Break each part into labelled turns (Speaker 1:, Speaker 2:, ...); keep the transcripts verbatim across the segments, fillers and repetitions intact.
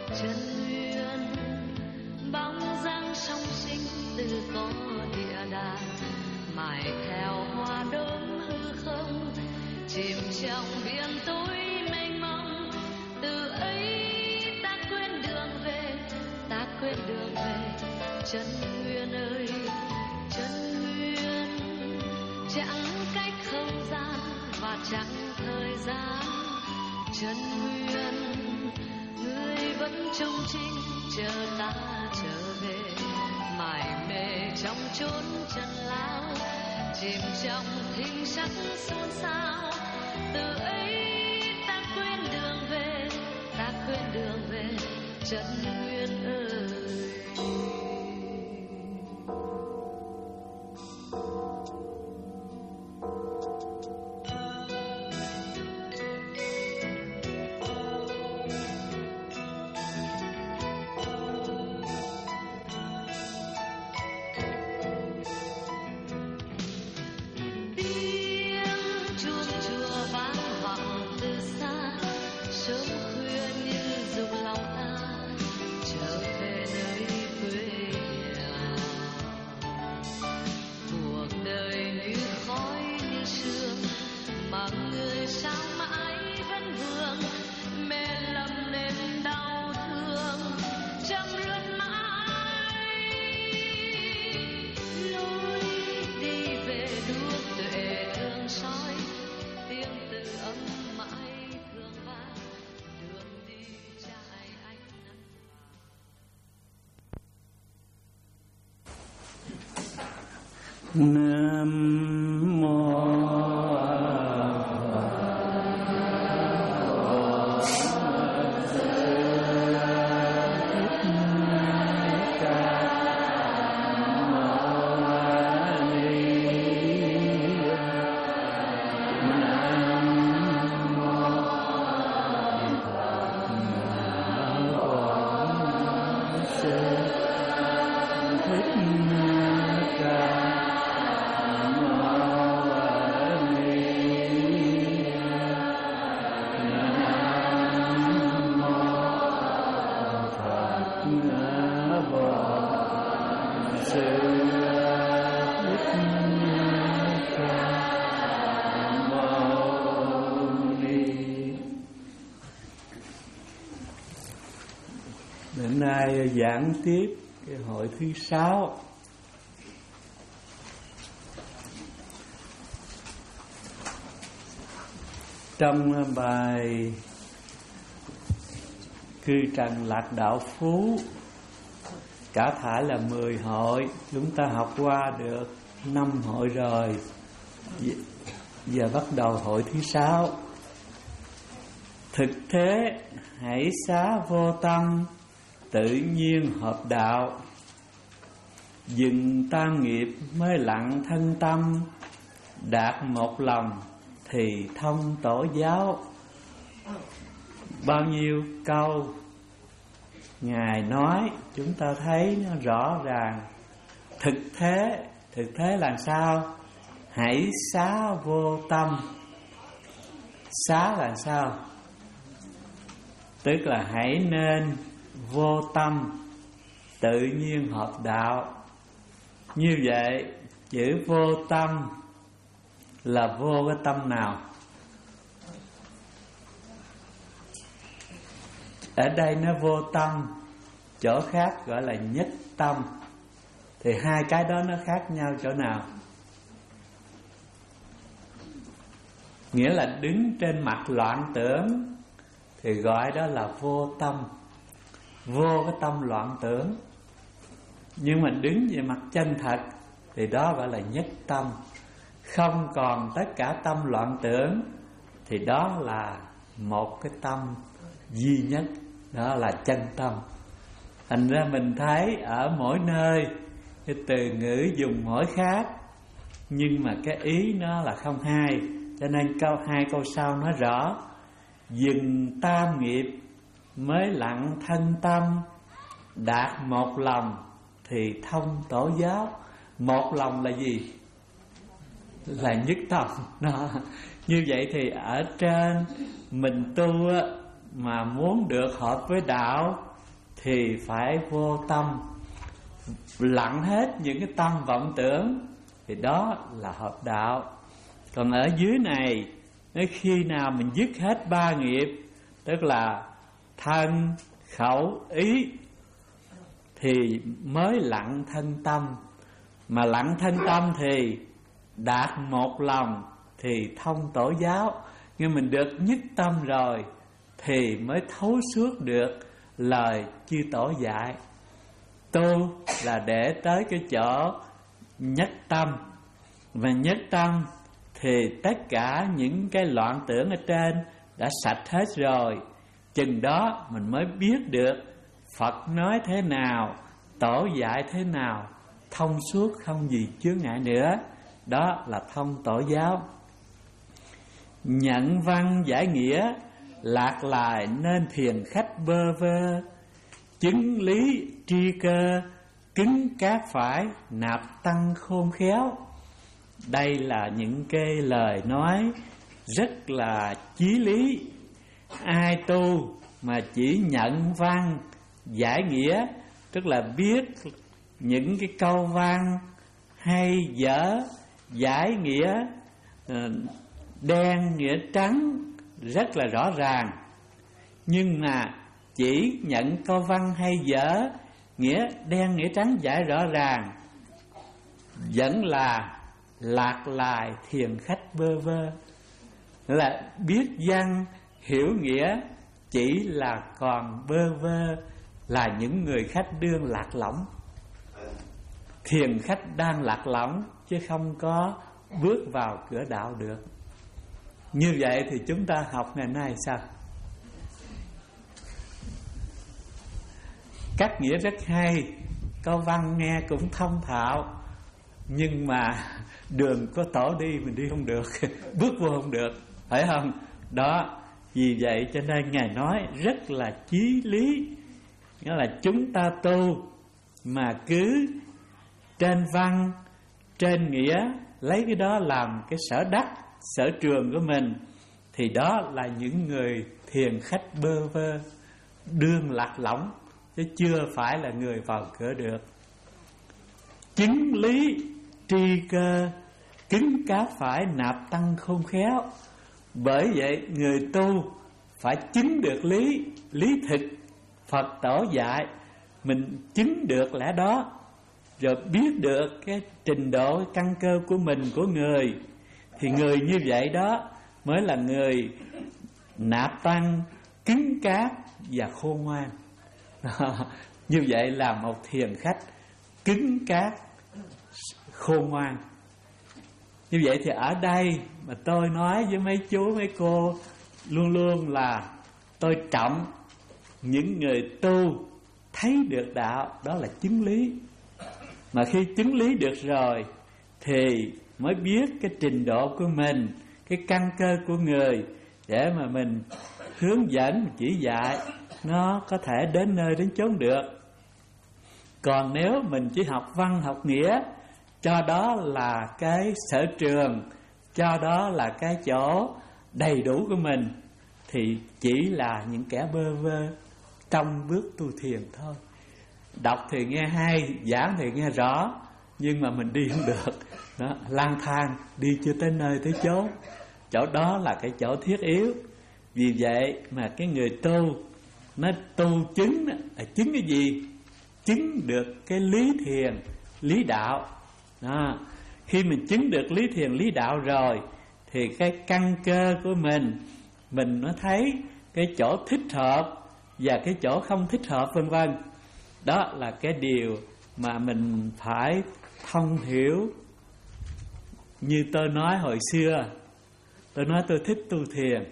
Speaker 1: chân nguyên, bóng dáng song sinh từ có địa đàng, mãi theo hoa đốm hư không, chìm trong biển tối mênh mông. Từ ấy ta quên đường về, ta quên đường về, chân nguyên ơi, chân nguyên. Chẳng cách không gian và chẳng thời gian, chân nguyên. Người vẫn trông trinh chờ ta trở về, mải mê trong chốn chân lao, chìm trong thinh sắc xôn xao. Từ ấy ta quên đường về, ta quên đường về, chân nguyên ơi.
Speaker 2: Nam mô giảng tiếp cái hội thứ sáu. Trong bài Cư Trần Lạc Đạo Phú, cả thảy là mười hội, chúng ta học qua được năm hội rồi. Giờ bắt đầu hội thứ sáu. Thực thế hãy xá vô tâm, tự nhiên hợp đạo. Dừng tam nghiệp mới lặng thân tâm, đạt một lòng thì thông tổ giáo. Bao nhiêu câu Ngài nói chúng ta thấy nó rõ ràng. Thực thế, thực thế là sao? Hãy xá vô tâm. Xá là sao? Tức là hãy nên vô tâm, tự nhiên hợp đạo. Như vậy chữ vô tâm là vô cái tâm nào? Ở đây nó vô tâm, chỗ khác gọi là nhất tâm. Thì hai cái đó nó khác nhau chỗ nào? Nghĩa là đứng trên mặt loạn tưởng thì gọi đó là vô tâm, vô cái tâm loạn tưởng. Nhưng mà đứng về mặt chân thật thì đó gọi là nhất tâm. Không còn tất cả tâm loạn tưởng thì đó là một cái tâm duy nhất, đó là chân tâm. Thành ra mình thấy ở mỗi nơi cái từ ngữ dùng mỗi khác, nhưng mà cái ý nó là không hai. Cho nên câu hai câu sau nói rõ: dừng tam nghiệp mới lặng thân tâm, đạt một lòng thì thông tổ giáo. Một lòng là gì? Là nhất tâm. Đó. Như vậy thì ở trên mình tu mà muốn được hợp với đạo thì phải vô tâm, lặng hết những cái tâm vọng tưởng, thì đó là hợp đạo. Còn ở dưới này, nếu khi nào mình dứt hết ba nghiệp, tức là thân, khẩu, ý, thì mới lặng thân tâm. Mà lặng thân tâm thì đạt một lòng thì thông tổ giáo. Nhưng mình được nhất tâm rồi thì mới thấu suốt được lời chư tổ dạy. Tu là để tới cái chỗ nhất tâm. Và nhất tâm thì tất cả những cái loạn tưởng ở trên đã sạch hết rồi. Chừng đó mình mới biết được Phật nói thế nào, tổ dạy thế nào, thông suốt không gì chướng ngại nữa. Đó là thông tổ giáo. Nhận văn giải nghĩa, lạc lại nên thiền khách bơ vơ. Chứng lý tri cơ, cứng cáp phải, nạp tăng khôn khéo. Đây là những cái lời nói rất là chí lý. Ai tu mà chỉ nhận văn giải nghĩa, tức là biết những cái câu văn hay dở, giải nghĩa đen nghĩa trắng rất là rõ ràng, nhưng mà chỉ nhận câu văn hay dở, nghĩa đen nghĩa trắng giải rõ ràng, vẫn là lạc lại thiền khách bơ vơ. Là biết văn hiểu nghĩa chỉ là còn bơ vơ, là những người khách đương lạc lõng. Thiền khách đang lạc lõng chứ không có bước vào cửa đạo được. Như vậy thì chúng ta học ngày nay sao? Cách nghĩa rất hay, câu văn nghe cũng thông thạo, nhưng mà đường có tổ đi mình đi không được, bước vô không được, phải không? Đó, vì vậy cho nên Ngài nói rất là chí lý. Nghĩa là chúng ta tu mà cứ trên văn, trên nghĩa, lấy cái đó làm cái sở đắc, sở trường của mình, thì đó là những người thiền khách bơ vơ, đương lạc lõng, chứ chưa phải là người vào cửa được. Chứng lý tri cơ, cứng cáp phải, nạp tăng khôn khéo. Bởi vậy người tu phải chứng được lý, lý thực Phật tổ dạy, mình chứng được lẽ đó, rồi biết được cái trình độ, cái căn cơ của mình, của người, thì người như vậy đó mới là người nạp tăng, cứng cáp và khôn ngoan. Như vậy là một thiền khách cứng cáp, khôn ngoan. Như vậy thì ở đây mà tôi nói với mấy chú mấy cô luôn luôn là tôi trọng những người tu thấy được đạo, đó là chứng lý. Mà khi chứng lý được rồi thì mới biết cái trình độ của mình, cái căn cơ của người, để mà mình hướng dẫn, chỉ dạy nó có thể đến nơi đến chốn được. Còn nếu mình chỉ học văn học nghĩa, cho đó là cái sở trường, cho đó là cái chỗ đầy đủ của mình, thì chỉ là những kẻ bơ vơ trong bước tu thiền thôi. Đọc thì nghe hay, giảng thì nghe rõ, nhưng mà mình đi không được đó, lang thang đi chưa tới nơi tới chốn. Chỗ đó là cái chỗ thiết yếu. Vì vậy mà cái người tu, nó tu chứng là chứng cái gì? Chứng được cái lý thiền, lý đạo đó. Khi mình chứng được lý thiền, lý đạo rồi, thì cái căn cơ của mình, mình nó thấy cái chỗ thích hợp và cái chỗ không thích hợp, vân vân. Đó là cái điều mà mình phải thông hiểu. Như tôi nói hồi xưa, tôi nói tôi thích tu thiền,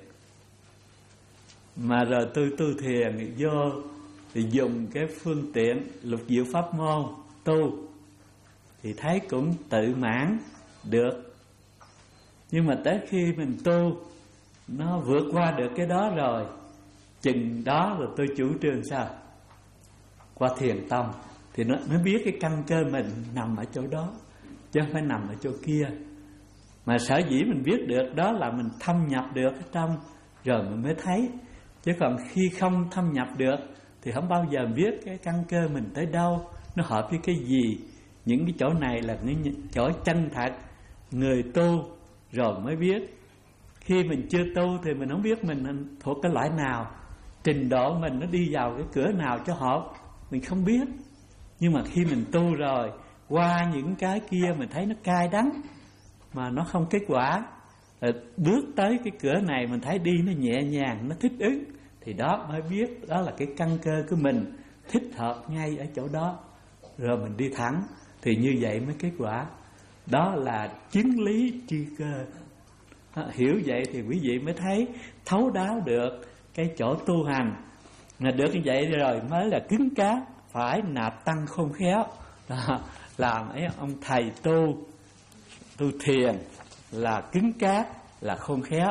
Speaker 2: mà rồi tôi tu thiền vô thì dùng cái phương tiện lục diệu pháp môn tu, thì thấy cũng tự mãn được. Nhưng mà tới khi mình tu, nó vượt qua được cái đó rồi, chừng đó rồi tôi chủ trương sao? Qua thiền tông thì nó mới biết cái căn cơ mình nằm ở chỗ đó, chứ không phải nằm ở chỗ kia. Mà sở dĩ mình biết được đó là mình thâm nhập được ở trong, rồi mình mới thấy. Chứ còn khi không thâm nhập được thì thì không bao giờ biết cái căn cơ mình tới đâu, nó hợp với cái gì. Những cái chỗ này là những chỗ chân thật. Người tu rồi mới biết. Khi mình chưa tu thì mình không biết mình thuộc cái loại nào, trình độ mình nó đi vào cái cửa nào cho hợp, mình không biết. Nhưng mà khi mình tu rồi, qua những cái kia mình thấy nó cay đắng mà nó không kết quả, rồi bước tới cái cửa này mình thấy đi nó nhẹ nhàng, nó thích ứng, thì đó mới biết đó là cái căn cơ của mình thích hợp ngay ở chỗ đó, rồi mình đi thẳng. Thì như vậy mới kết quả. Đó là chứng lý tri cơ. Hiểu vậy thì quý vị mới thấy thấu đáo được cái chỗ tu hành. Mà được như vậy rồi mới là cứng cáp, phải nạp tăng khôn khéo. Đó, làm ấy ông thầy tu tu thiền là cứng cáp, là khôn khéo.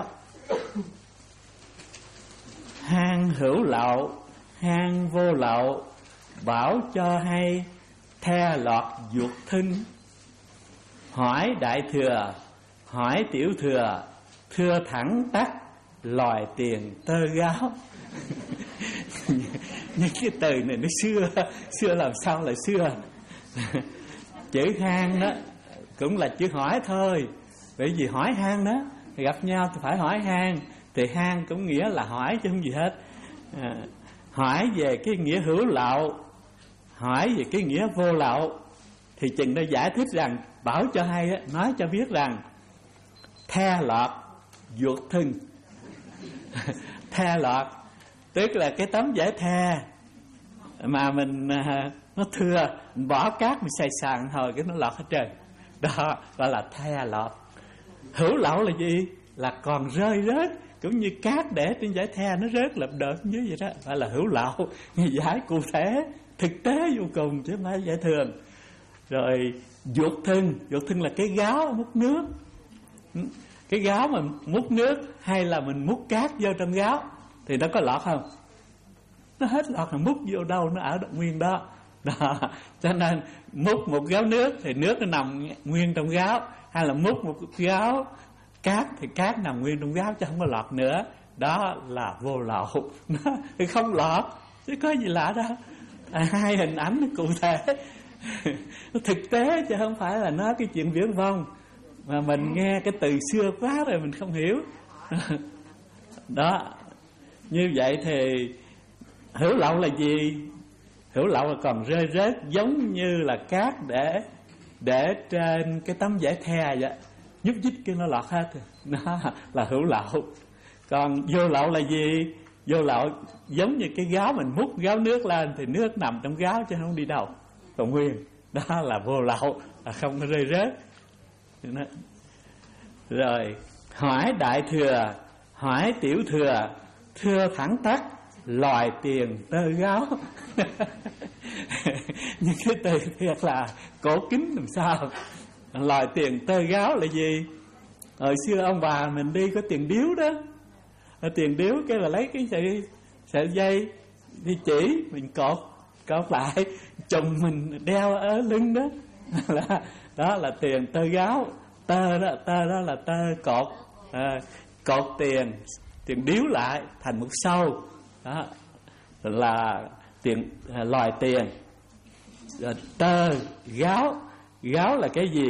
Speaker 2: Hang hữu lậu, hang vô lậu, bảo cho hay the lọt ruột thân. Hỏi đại thừa, hỏi tiểu thừa, thưa thẳng tắc lòi tiền tơ gáo. Những cái từ này nó xưa, xưa làm sao lại xưa. Chữ hang đó cũng là chữ hỏi thôi. Bởi vì hỏi hang đó, gặp nhau thì phải hỏi hang. Thì hang cũng nghĩa là hỏi chứ không gì hết. à, Hỏi về cái nghĩa hữu lậu, hỏi về cái nghĩa vô lậu, thì chừng nó giải thích rằng, bảo cho hay á, nói cho biết rằng the lọt ruột thân. The lọt tức là cái tấm vải the mà mình nó thưa, mình bỏ cát mình xay sàn thôi cái nó lọt hết trơn. Đó gọi là the lọt. Hữu lậu là gì? Là còn rơi rớt, cũng như cát để trên vải the nó rớt lợp đợt dưới vậy đó, gọi là hữu lậu. Giải cụ thể, thực tế vô cùng chứ không phải giải thường. Rồi ruột thân, ruột thân là cái gáo múc nước. Cái gáo mà múc nước hay là mình múc cát vô trong gáo thì nó có lọt không? Nó hết lọt, là múc vô đâu nó ở nguyên đó. Đó. Cho nên múc một gáo nước thì nước nó nằm nguyên trong gáo, hay là múc một gáo cát thì cát nằm nguyên trong gáo chứ không có lọt nữa. Đó là vô lậu. Nó thì không lọt chứ có gì lạ đâu. À, hai hình ảnh nó cụ thể, nó thực tế chứ không phải là nói cái chuyện viễn vông mà mình nghe cái từ xưa quá rồi mình không hiểu. Đó. Như vậy thì hữu lậu là gì? Hữu lậu là còn rơi rớt, giống như là cát để để trên cái tấm vải the vậy, nhúc nhích cái nó lọt hết. Đó là hữu lậu. Còn vô lậu là gì? Vô lậu giống như cái gáo mình múc gáo nước lên thì nước nằm trong gáo chứ không đi đâu, còn nguyên. Đó là vô lậu, là không có rơi rớt. Rồi hỏi đại thừa, hỏi tiểu thừa, thưa thẳng tắc lòi tiền tơ gáo. Những cái từ thiệt là cổ kính làm sao. Lòi tiền tơ gáo là gì? Hồi xưa ông bà mình đi có tiền điếu đó, tiền điếu cái là lấy cái sợi, sợi dây đi chỉ mình cột cột lại chùm mình đeo ở lưng đó. Là, đó là tiền tơ gáo. Tơ đó, tơ đó là tơ cột, à, cột tiền tiền điếu lại thành một sâu. Đó là tiền, à, loài tiền. Rồi tơ gáo, gáo là cái gì?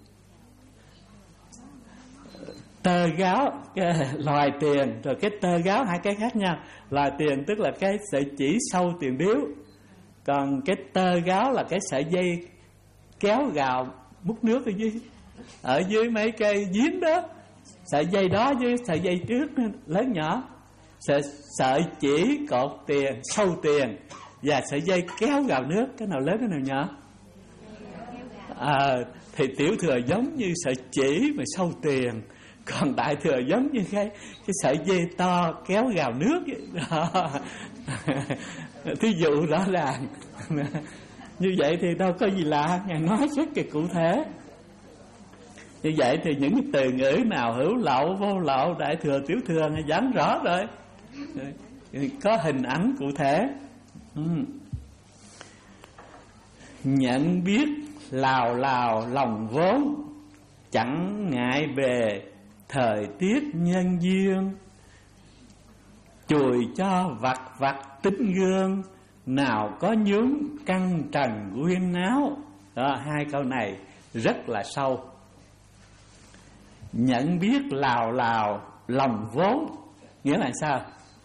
Speaker 2: Tơ gáo cái loài tiền, rồi cái tơ gáo hai cái khác nhau. Loài tiền tức là cái sợi chỉ sâu tiền điếu, còn cái tơ gáo là cái sợi dây kéo gào múc nước ở dưới, ở dưới mấy cây giếng đó. Sợi dây đó với sợi dây trước lớn nhỏ, sợi, sợi chỉ cột tiền sâu tiền, và sợi dây kéo gào nước, cái nào lớn cái nào nhỏ? À, thì tiểu thừa giống như sợi chỉ mà sâu tiền, còn đại thừa giống như cái cái sợi dây to kéo gào nước đó. Thí dụ rõ ràng. Như vậy thì đâu có gì lạ, Ngài nói rất là cụ thể. Như vậy thì những cái từ ngữ nào hữu lậu, vô lậu, đại thừa, tiểu thừa Ngài giảng rõ rồi, có hình ảnh cụ thể. ừ. Nhận biết lào lào lòng vốn, chẳng ngại về thời tiết nhân duyên. Chùi cho vặt vặt tính gương, nào có nhướng căn trần quyên náo. Đó, hai câu này rất là sâu. Nhận biết lào lào lòng vốn, nghĩa là sao?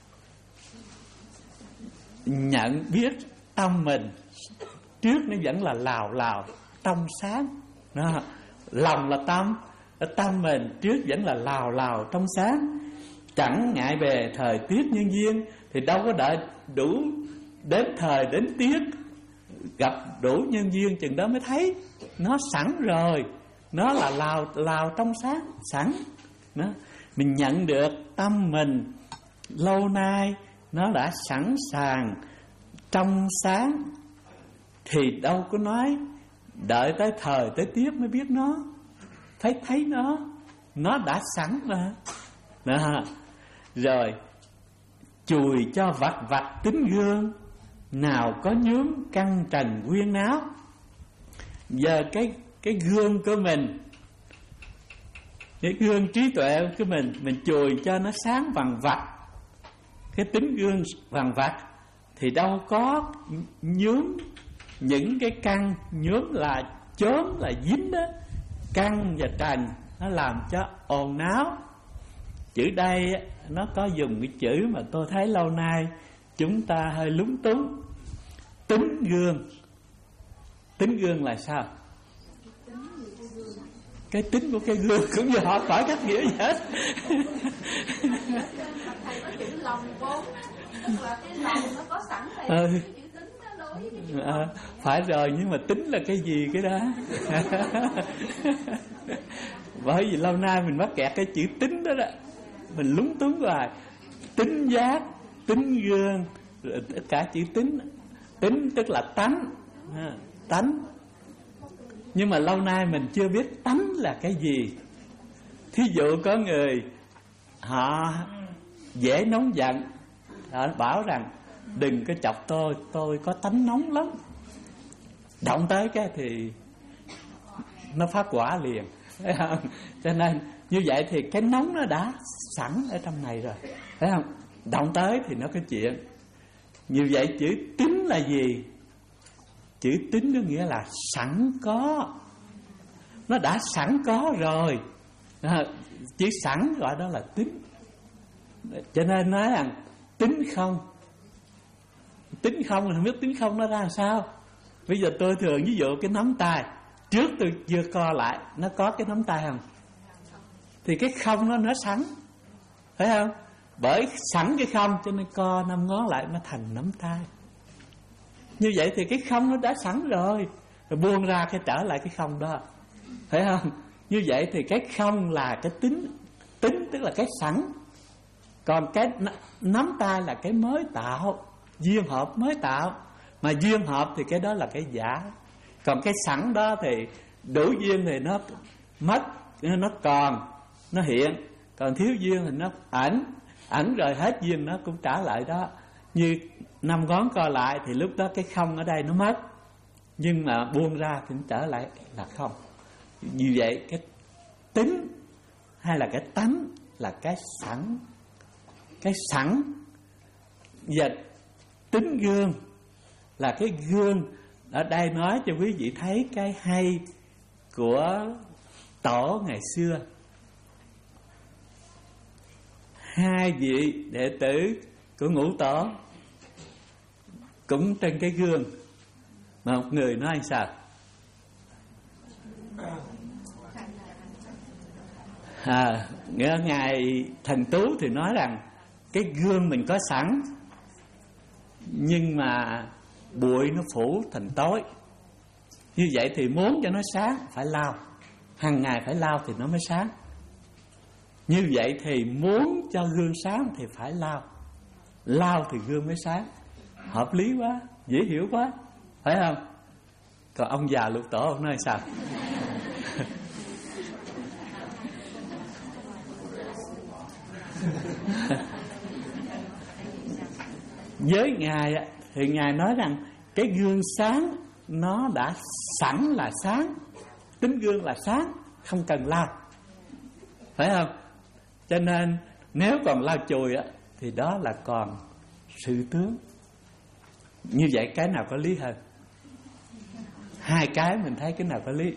Speaker 2: Nhận biết tâm mình trước nó vẫn là lào lào trong sáng. Đó, lòng là tâm, tâm mình trước vẫn là lào lào trong sáng. Chẳng ngại về thời tiết nhân duyên, thì đâu có đợi đủ đến thời đến tiết gặp đủ nhân duyên chừng đó mới thấy. Nó sẵn rồi, nó là lào lào trong sáng sẵn. Đó. Mình nhận được tâm mình lâu nay nó đã sẵn sàng trong sáng, thì đâu có nói đợi tới thời tới tiết mới biết nó. Thấy thấy nó, nó đã sẵn mà. Đó. Rồi chùi cho vặt vặt tính gương, nào có nhướng căn trần quyên náo. Giờ cái cái gương của mình, cái gương trí tuệ của mình, mình chùi cho nó sáng vằn vặt. Cái tính gương vằn vặt thì đâu có nhướng những cái căn, nhướng là chớm là dính đó. Căn và trần nó làm cho ồn náo. Chữ đây nó có dùng cái chữ mà tôi thấy lâu nay chúng ta hơi lúng túng. Tính gương. Tính gương là sao? Cái tính của cái gương cũng như họ khỏi cách nghĩa gì hết.
Speaker 3: Thầy có chữ lòng vốn, tức là cái lòng nó có sẵn thầy.
Speaker 2: Ừ.
Speaker 3: Cái chữ tính nó đối với cái chữ
Speaker 2: À, phải rồi, nhưng mà tính là cái gì cái đó? Bởi vì lâu nay mình mắc kẹt cái chữ tính đó đó, mình lúng túng hoài. Tính giác, tính gương, tất cả chữ tính. Tính tức là tánh, tánh. Nhưng mà lâu nay mình chưa biết tánh là cái gì. Thí dụ có người họ dễ nóng giận, họ bảo rằng đừng có chọc tôi, tôi có tánh nóng lắm. Động tới cái thì nó phát quả liền, thấy không? Cho nên như vậy thì cái nóng nó đã sẵn ở trong này rồi, thấy không? Động tới thì nó có chuyện. Như vậy chữ tính là gì? Chữ tính có nghĩa là sẵn có. Nó đã sẵn có rồi. À, chữ sẵn gọi đó là tính. Cho nên nói rằng tính không. Tính không là không biết tính không nó ra làm sao. Bây giờ tôi thường ví dụ cái nắm tay, trước tôi vừa co lại, nó có cái nắm tay không? Thì cái không nó nó sẵn, phải không? Bởi sẵn cái không cho nên co năm ngón lại nó thành nắm tay. Như vậy thì cái không nó đã sẵn rồi, rồi buông ra cái trở lại cái không đó, phải không? Như vậy thì cái không là cái tính. Tính tức là cái sẵn. Còn cái nắm tay là cái mới tạo, duyên hợp mới tạo. Mà duyên hợp thì cái đó là cái giả. Còn cái sẵn đó thì đủ duyên thì nó mất, nó còn, nó hiện. Còn thiếu duyên thì nó ẩn. Ẩn rồi hết duyên nó cũng trả lại đó. Như năm ngón co lại thì lúc đó cái không ở đây nó mất, nhưng mà buông ra thì nó trở lại là không. Như vậy cái tính hay là cái tánh là cái sẵn. Cái sẵn. Và tính gương là cái gương. Ở đây nói cho quý vị thấy cái hay của tổ ngày xưa. Hai vị đệ tử của Ngũ Tổ cũng trên cái gương, mà một người nói sao? À, nghĩa ngài Thần Tú thì nói rằng cái gương mình có sẵn, nhưng mà bụi nó phủ thành tối. Như vậy thì muốn cho nó sáng phải lau, hàng ngày phải lau thì nó mới sáng. Như vậy thì muốn cho gương sáng thì phải lau, lau thì gương mới sáng. Hợp lý quá, dễ hiểu quá, phải không? Còn ông già Lục Tổ ông nói sao? Với Ngài thì Ngài nói rằng cái gương sáng nó đã sẵn là sáng. Tính gương là sáng, không cần lau, phải không? Cho nên nếu còn lau chùi á, thì đó là còn sự tướng. Như vậy cái nào có lý hơn? Hai cái mình thấy cái nào có lý?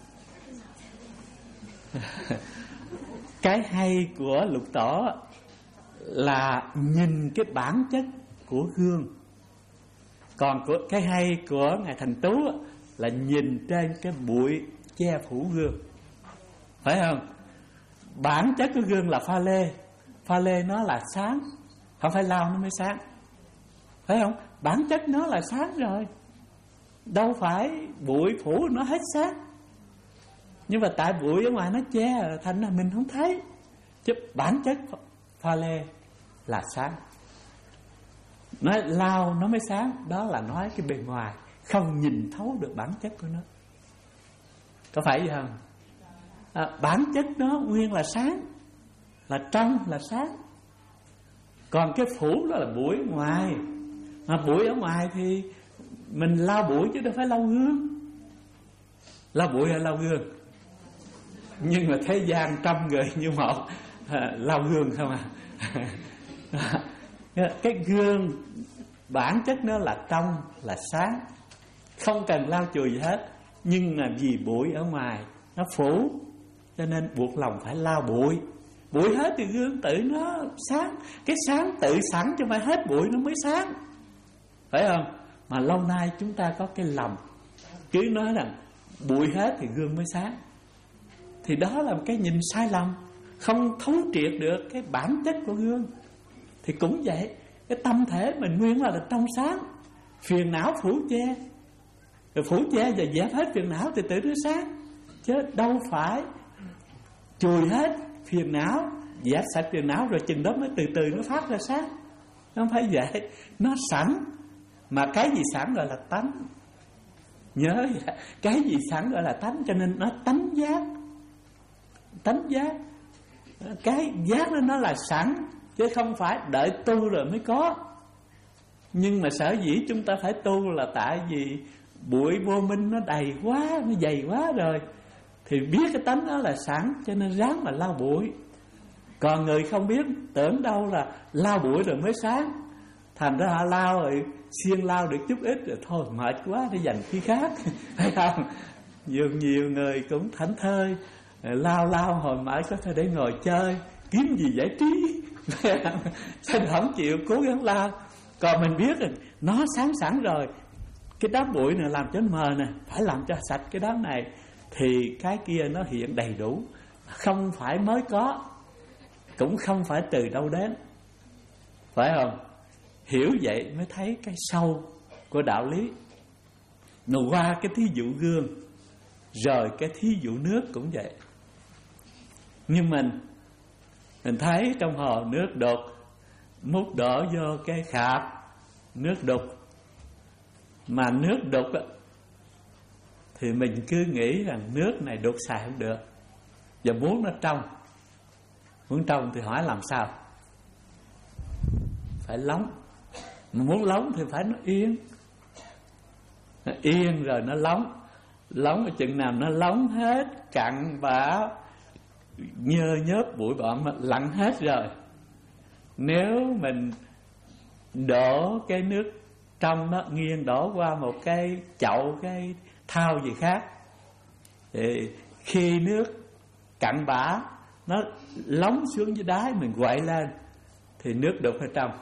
Speaker 2: Cái hay của Lục Tổ là nhìn cái bản chất của gương, còn của cái hay của Ngài Thành Tú là nhìn trên cái bụi che phủ gương, phải không? Bản chất của gương là pha lê, pha lê nó là sáng, không phải lau nó mới sáng, phải không? Bản chất nó là sáng rồi, đâu phải bụi phủ nó hết sáng. Nhưng mà tại bụi ở ngoài nó che thành là mình không thấy. Chứ bản chất pha lê là sáng. Nói lau nó mới sáng, đó là nói cái bề ngoài, không nhìn thấu được bản chất của nó. Có phải vậy không? À, bản chất nó nguyên là sáng, là trong, là sáng. Còn cái phủ đó là bụi ở ngoài. Mà bụi ở ngoài thì mình lau bụi chứ đâu phải lau gương. Lau bụi hay lau gương? Nhưng mà thế gian trăm người như một, à, lau gương không à. Cái gương bản chất nó là trong, là sáng, không cần lau chùi gì hết. Nhưng mà vì bụi ở ngoài nó phủ, cho nên buộc lòng phải lau bụi. Bụi hết thì gương tự nó sáng. Cái sáng tự sẵn chứ phải hết bụi nó mới sáng, phải không? Mà lâu nay chúng ta có cái lầm cứ nói rằng bụi hết thì gương mới sáng, thì đó là một cái nhìn sai lầm, không thấu triệt được cái bản chất của gương. Thì cũng vậy, cái tâm thể mình nguyên là, là trong sáng, phiền não phủ che, rồi phủ che và dẹp hết phiền não thì tự nó sáng. Chứ đâu phải chùi hết phiền não, dẹp sạch phiền não rồi chừng đó mới từ từ nó phát ra sáng. Không phải vậy, nó sẵn. Mà cái gì sẵn gọi là tánh. Nhớ vậy, cái gì sẵn gọi là tánh, cho nên nó tánh giác. Tánh giác, cái giác đó nó là sẵn, chứ không phải đợi tu rồi mới có. Nhưng mà sở dĩ chúng ta phải tu là tại vì bụi vô minh nó đầy quá, nó dày quá rồi, thì biết cái tánh đó là sẵn, cho nên ráng mà lau bụi. Còn người không biết, tưởng đâu là lau bụi rồi mới sáng, thành ra họ lau rồi siêng lau được chút ít rồi thôi mệt quá để dành khi khác. Thấy không? Nhiều nhiều người cũng thảnh thơi, lao lao hồi mãi có thể để ngồi chơi, kiếm gì giải trí, cho nên không chịu cố gắng lao. Còn mình biết rồi nó sáng sẵn rồi, cái đám bụi này làm cho mờ nè, phải làm cho sạch cái đám này, thì cái kia nó hiện đầy đủ, không phải mới có, cũng không phải từ đâu đến, phải không? Hiểu vậy mới thấy cái sâu của đạo lý. Nó qua cái thí dụ gương, rồi cái thí dụ nước cũng vậy. Nhưng mình Mình thấy trong hồ nước đục, múc đổ vô cái khạp nước đục, mà nước đục á, thì mình cứ nghĩ rằng nước này đục xài không được, và muốn nó trong. Muốn trong thì hỏi làm sao? Phải lóng. Mà muốn lóng thì phải nó yên. Nó yên rồi nó lóng. Lóng ở chừng nào nó lóng hết, cặn bã, nhơ nhớp bụi bặm lặn hết rồi. Nếu mình đổ cái nước trong nó nghiêng đổ qua một cái chậu, cái thau gì khác, thì khi nước cặn bã nó lóng xuống dưới đáy, mình quậy lên thì nước đục ở trong.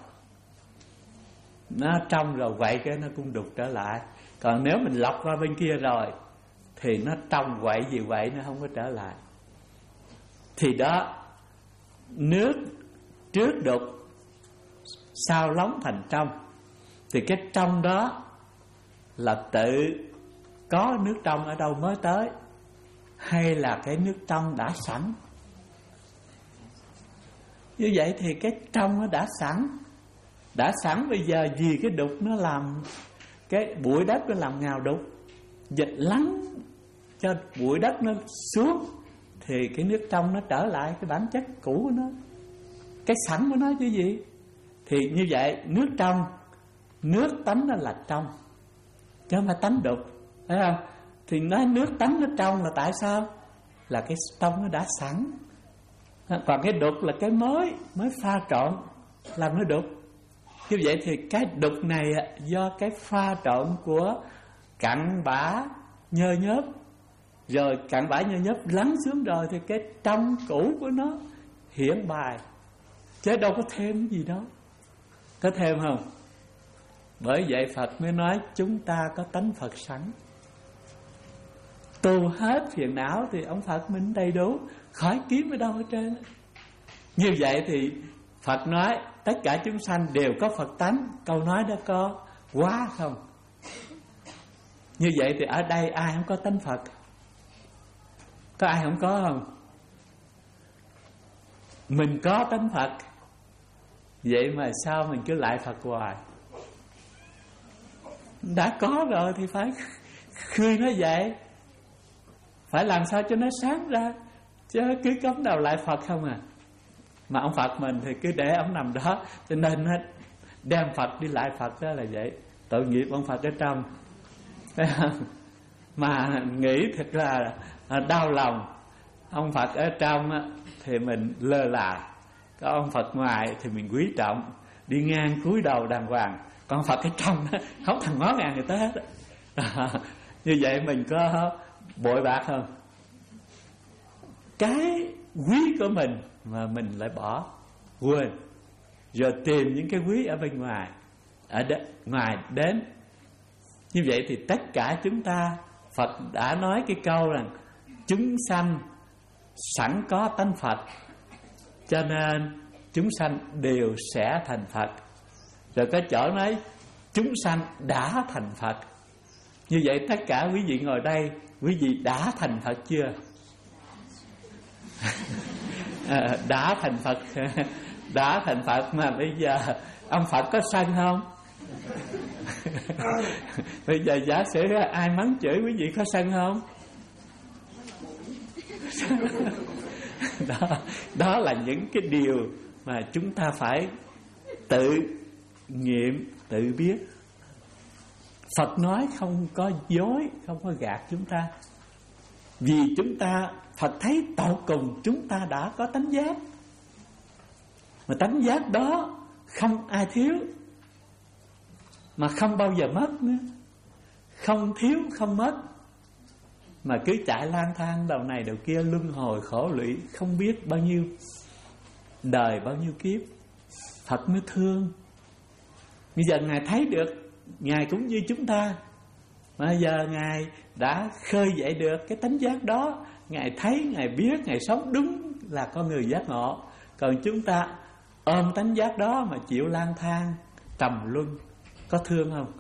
Speaker 2: Nó trong rồi quậy cái nó cũng đục trở lại. Còn nếu mình lọc qua bên kia rồi thì nó trong quậy gì quậy nó không có trở lại. Thì đó, nước trước đục sau lóng thành trong, thì cái trong đó là tự có nước trong ở đâu mới tới, hay là cái nước trong đã sẵn? Như vậy thì cái trong nó đã sẵn. Đã sẵn bây giờ vì cái đục nó làm, cái bụi đất nó làm ngào đục, dịch lắng cho bụi đất nó xuống, thì cái nước trong nó trở lại cái bản chất cũ của nó, cái sẵn của nó chứ gì. Thì như vậy nước trong, nước tánh nó là trong, chứ không phải tánh đục, thấy không? Thì nói nước tánh nó trong là tại sao? Là cái trong nó đã sẵn. Còn cái đục là cái mới, mới pha trộn làm nó đục. Như vậy thì cái đục này do cái pha trộn của cặn bã nhơ nhớp, rồi cặn bã nhơ nhớp lắng xuống rồi thì cái trong cũ của nó hiển bài, chứ đâu có thêm gì đâu. Có thêm không? Bởi vậy Phật mới nói chúng ta có tánh Phật sẵn. Tu hết phiền não thì ông Phật mình đầy đủ, khỏi kiếm ở đâu hết trơn. Như vậy thì Phật nói tất cả chúng sanh đều có Phật tánh. Câu nói đó có quá không? Như vậy thì ở đây ai không có tánh Phật? Có ai không có không? Mình có tánh Phật, vậy mà sao mình cứ lại Phật hoài? Đã có rồi thì phải khơi nó dậy, phải làm sao cho nó sáng ra, chứ cứ cắm đầu lại Phật không à. Mà ông Phật mình thì cứ để ông nằm đó, cho nên đem Phật đi lại Phật đó là vậy. Tội nghiệp ông Phật ở trong, thấy không? Mà nghĩ thật là đau lòng. Ông Phật ở trong thì mình lơ là, có ông Phật ngoài thì mình quý trọng, đi ngang cúi đầu đàng hoàng. Còn Phật ở trong đó, không thằng ngó ngàng người ta hết. Như vậy mình có bội bạc không? Cái quý của mình mà mình lại bỏ quên, rồi tìm những cái quý ở bên ngoài, ở đ- ngoài đến. Như vậy thì tất cả chúng ta, Phật đã nói cái câu rằng chúng sanh sẵn có tánh Phật, cho nên chúng sanh đều sẽ thành Phật. Rồi có chỗ nói chúng sanh đã thành Phật. Như vậy tất cả quý vị ngồi đây, quý vị đã thành Phật chưa? À, đã thành Phật. Đã thành Phật mà bây giờ ông Phật có sân không? Bây giờ giả sử ai mắng chửi quý vị có sân không? Đó, đó là những cái điều mà chúng ta phải tự nghiệm, tự biết. Phật nói không có dối, không có gạt chúng ta. Vì chúng ta, Phật thấy tột cùng chúng ta đã có tánh giác, mà tánh giác đó không ai thiếu, mà không bao giờ mất nữa. Không thiếu, không mất, mà cứ chạy lang thang đầu này đầu kia, luân hồi khổ lụy không biết bao nhiêu đời, bao nhiêu kiếp. Phật mới thương. Bây giờ Ngài thấy được, Ngài cũng như chúng ta, mà giờ Ngài đã khơi dậy được cái tánh giác đó. Ngài thấy, Ngài biết, Ngài sống đúng là con người giác ngộ. Còn chúng ta ôm tánh giác đó mà chịu lang thang trầm luân, có thương không?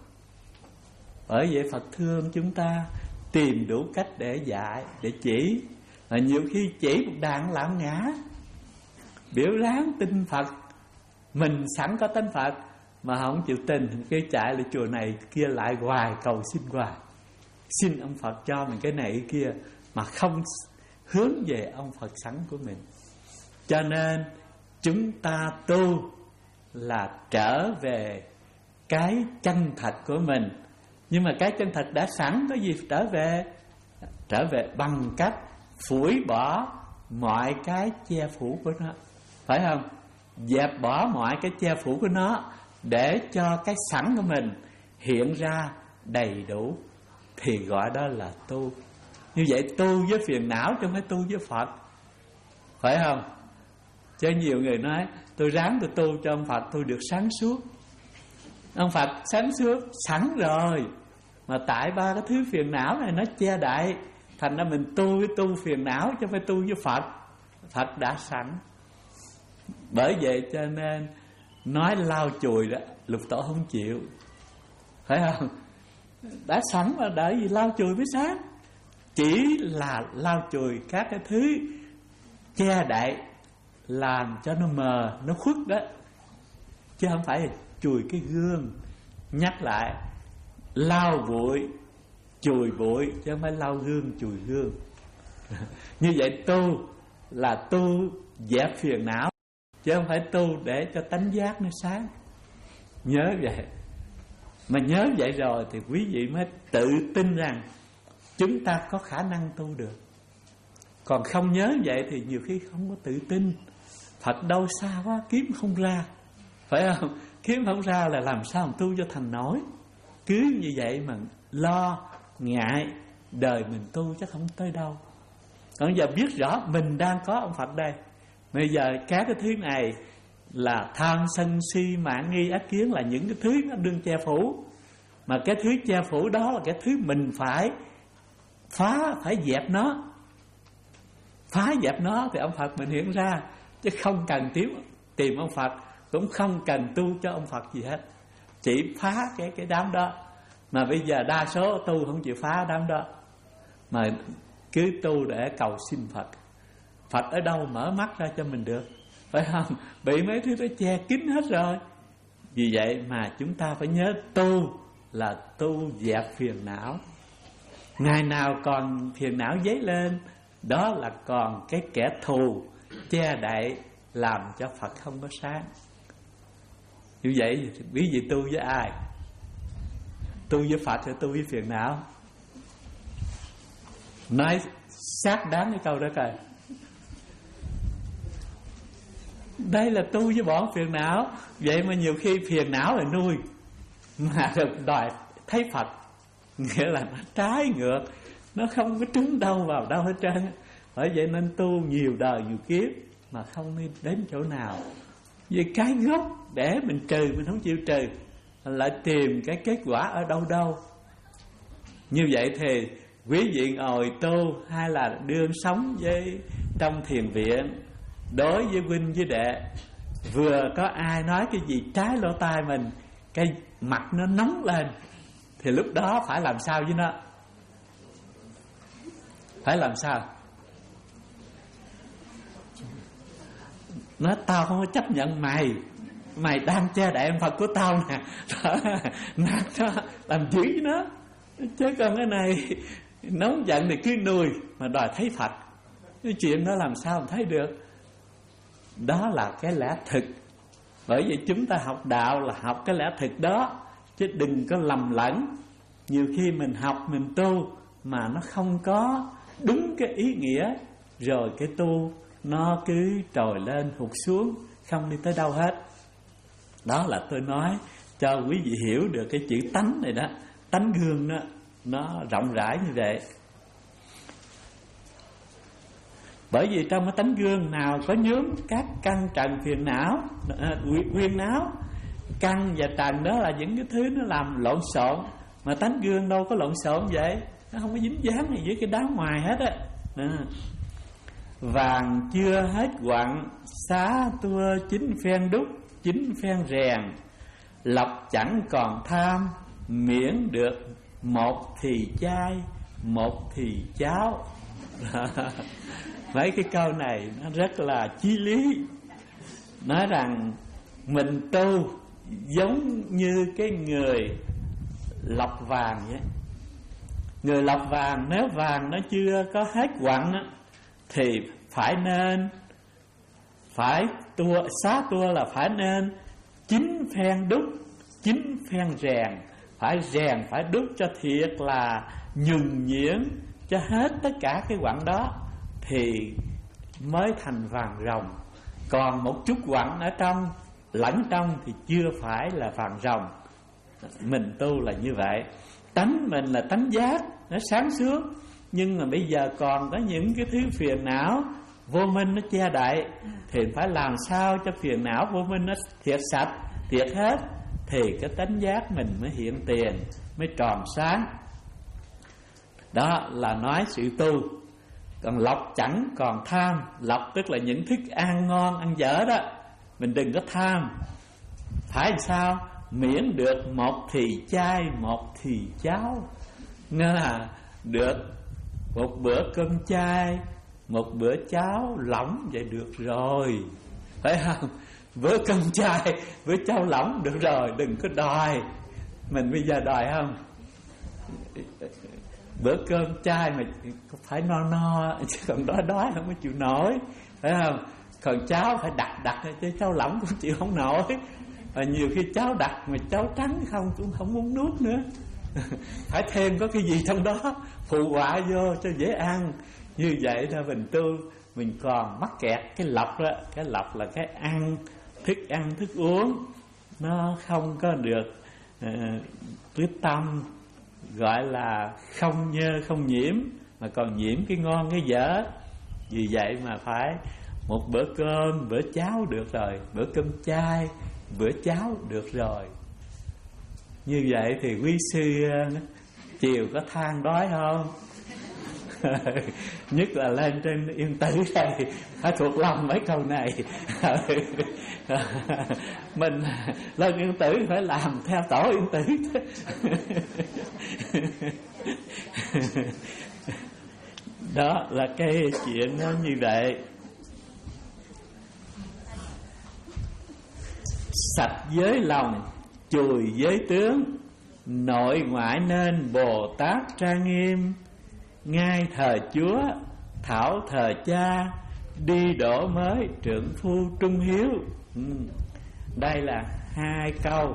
Speaker 2: Bởi vậy Phật thương chúng ta, tìm đủ cách để dạy, để chỉ. Mà nhiều khi chỉ một đàn làm ngã, biểu ráng tin Phật, mình sẵn có tánh Phật mà không chịu tin, cái chạy lại chùa này kia lại hoài, cầu xin hoài, xin ông Phật cho mình cái này cái kia, mà không hướng về ông Phật sẵn của mình. Cho nên chúng ta tu là trở về cái chân thật của mình. Nhưng mà cái chân thật đã sẵn, có gì trở về? Trở về bằng cách phủi bỏ mọi cái che phủ của nó, phải không? Dẹp bỏ mọi cái che phủ của nó, để cho cái sẵn của mình hiện ra đầy đủ, thì gọi đó là tu. Như vậy tu với phiền não chứ không phải tu với Phật, phải không? Chứ nhiều người nói tôi ráng tôi tu cho ông Phật tôi được sáng suốt. Ông Phật sáng suốt sẵn rồi, mà tại ba cái thứ phiền não này nó che đậy, thành ra mình tu với tu phiền não chứ không phải tu với Phật. Phật đã sẵn. Bởi vậy cho nên nói lau chùi đó, Lục Tổ không chịu, phải không? Đã sẵn mà đợi gì lau chùi mới sáng. Chỉ là lau chùi các cái thứ che đậy, làm cho nó mờ, nó khuất đó, chứ không phải là chùi cái gương. Nhắc lại, lau bụi, chùi bụi, chứ không phải lau gương, chùi gương. Như vậy tu là tu dẹp phiền não, chứ không phải tu để cho tánh giác nó sáng. Nhớ vậy. Mà nhớ vậy rồi thì quý vị mới tự tin rằng chúng ta có khả năng tu được. Còn không nhớ vậy thì nhiều khi không có tự tin. Phật đâu xa quá, kiếm không ra, phải không? kiếm không ra là làm sao mà tu cho thành nổi. Cứ như vậy mà lo ngại, đời mình tu chắc không tới đâu. Còn giờ biết rõ mình đang có ông Phật đây. Bây giờ các cái thứ này là tham sân si mạn nghi ác kiến, là những cái thứ nó đương che phủ. Mà cái thứ che phủ đó là cái thứ mình phải phá, phải dẹp nó. Phá dẹp nó thì ông Phật mình hiện ra. Chứ không cần tìm, tìm ông Phật, cũng không cần tu cho ông Phật gì hết. Chỉ phá cái, cái đám đó. Mà bây giờ đa số tu không chịu phá đám đó, mà cứ tu để cầu xin Phật. Phật ở đâu mở mắt ra cho mình được, phải không? Bị mấy thứ đó che kín hết rồi. Vì vậy mà chúng ta phải nhớ tu là tu dẹp phiền não. Ngày nào còn phiền não dấy lên, đó là còn cái kẻ thù che đậy, làm cho Phật không có sáng. Như vậy quý vị tu với ai? Tu với Phật hay tu với phiền não? Nói xác đáng cái câu đó coi. Đây là tu với bọn phiền não. Vậy mà nhiều khi phiền não là nuôi, mà được đòi thấy Phật, nghĩa là nó trái ngược, nó không có trúng đâu vào đâu hết trơn. Bởi vậy nên tu nhiều đời nhiều kiếp mà không đi đến chỗ nào. Vì cái gốc để mình trừ mình không chịu trừ, lại tìm cái kết quả ở đâu đâu. Như vậy thì quý vị ngồi tu hay là đương sống với trong thiền viện, đối với huynh với đệ, vừa có ai nói cái gì trái lỗ tai mình, cái mặt nó nóng lên, thì lúc đó phải làm sao với nó? Phải làm sao? Nói tao không có chấp nhận mày, mày đang che đậy ông Phật của tao nè. Nạt nó, làm dữ với nó. Chứ còn cái này nóng giận thì cứ nuôi, mà đòi thấy Phật. Cái chuyện đó làm sao mà thấy được? Đó là cái lẽ thực. Bởi vì chúng ta học đạo là học cái lẽ thực đó, chứ đừng có lầm lẫn. Nhiều khi mình học, mình tu mà nó không có đúng cái ý nghĩa, rồi cái tu nó cứ trồi lên hụt xuống, không đi tới đâu hết. Đó là tôi nói cho quý vị hiểu được cái chữ tánh này đó. Tánh gương đó, nó rộng rãi như vậy. Bởi vì trong cái tánh gương nào có nướng các căn trần phiền não, quyên não. Căn và trần đó là những cái thứ nó làm lộn xộn, mà tánh gương đâu có lộn xộn vậy. Nó không có dính dáng gì với cái đá ngoài hết á. Vàng chưa hết quặng, xá tua chín phen đúc, chín phen rèn. Lộc chẳng còn tham, miễn được một thì chai, một thì cháo. Mấy cái câu này nó rất là chí lý. Nói rằng mình tu giống như cái người lọc vàng vậy. Người lọc vàng, nếu vàng nó chưa có hết quặng á, thì phải nên Phải tua, xá tua là phải nên chín phen đúc, chín phen rèn. Phải rèn, phải đúc cho thiệt là nhuần nhuyễn, cho hết tất cả cái quặng đó, thì mới thành vàng ròng. Còn một chút quặng ở trong, lẫn trong thì chưa phải là vàng ròng. Mình tu là như vậy. Tánh mình là tánh giác, nó sáng suốt. Nhưng mà bây giờ còn có những cái thứ phiền não vô minh nó che đậy, thì phải làm sao cho phiền não vô minh nó thiệt sạch, thiệt hết, thì cái tánh giác mình mới hiện tiền, mới tròn sáng. Đó là nói sự tu. Còn lộc chẳng còn tham. Lộc tức là những thức ăn ngon, ăn dở đó, mình đừng có tham. Phải sao? Miễn được một thì chay, một thì cháo. Nên là được một bữa cơm chay, một bữa cháo lỏng vậy được rồi, phải không? Bữa cơm chay, bữa cháo lỏng được rồi, đừng có đòi. Mình bây giờ đòi không? Bữa cơm chay mà phải no no, chứ còn đói đói không có chịu nổi, phải không? Còn cháo phải đặc đặc, chứ cháo lỏng cũng chịu không nổi. Và nhiều khi cháo đặc mà cháo trắng không cũng không muốn nuốt nữa. Phải thêm có cái gì trong đó phụ họa vô cho dễ ăn. Như vậy ra mình tu, mình còn mắc kẹt cái lọc đó. Cái lọc là cái ăn, thức ăn, thức uống. nó không có được uh, cái tâm gọi là không nhơ không nhiễm, mà còn nhiễm cái ngon cái dở. Vì vậy mà phải một bữa cơm, bữa cháo được rồi, bữa cơm chay, bữa cháo được rồi. Như vậy thì quý sư chiều có than đói không? Nhất là lên trên Yên Tử đây phải thuộc lòng mấy câu này. Mình lên Yên Tử phải làm theo tổ Yên Tử. Đó là cái chuyện nó như vậy. Sạch giới lòng, chùi giới tướng, nội ngoại nên Bồ Tát trang nghiêm. Ngay thờ Chúa, thảo thờ cha, đi đổ mới trượng phu trung hiếu. ừ. Đây là hai câu.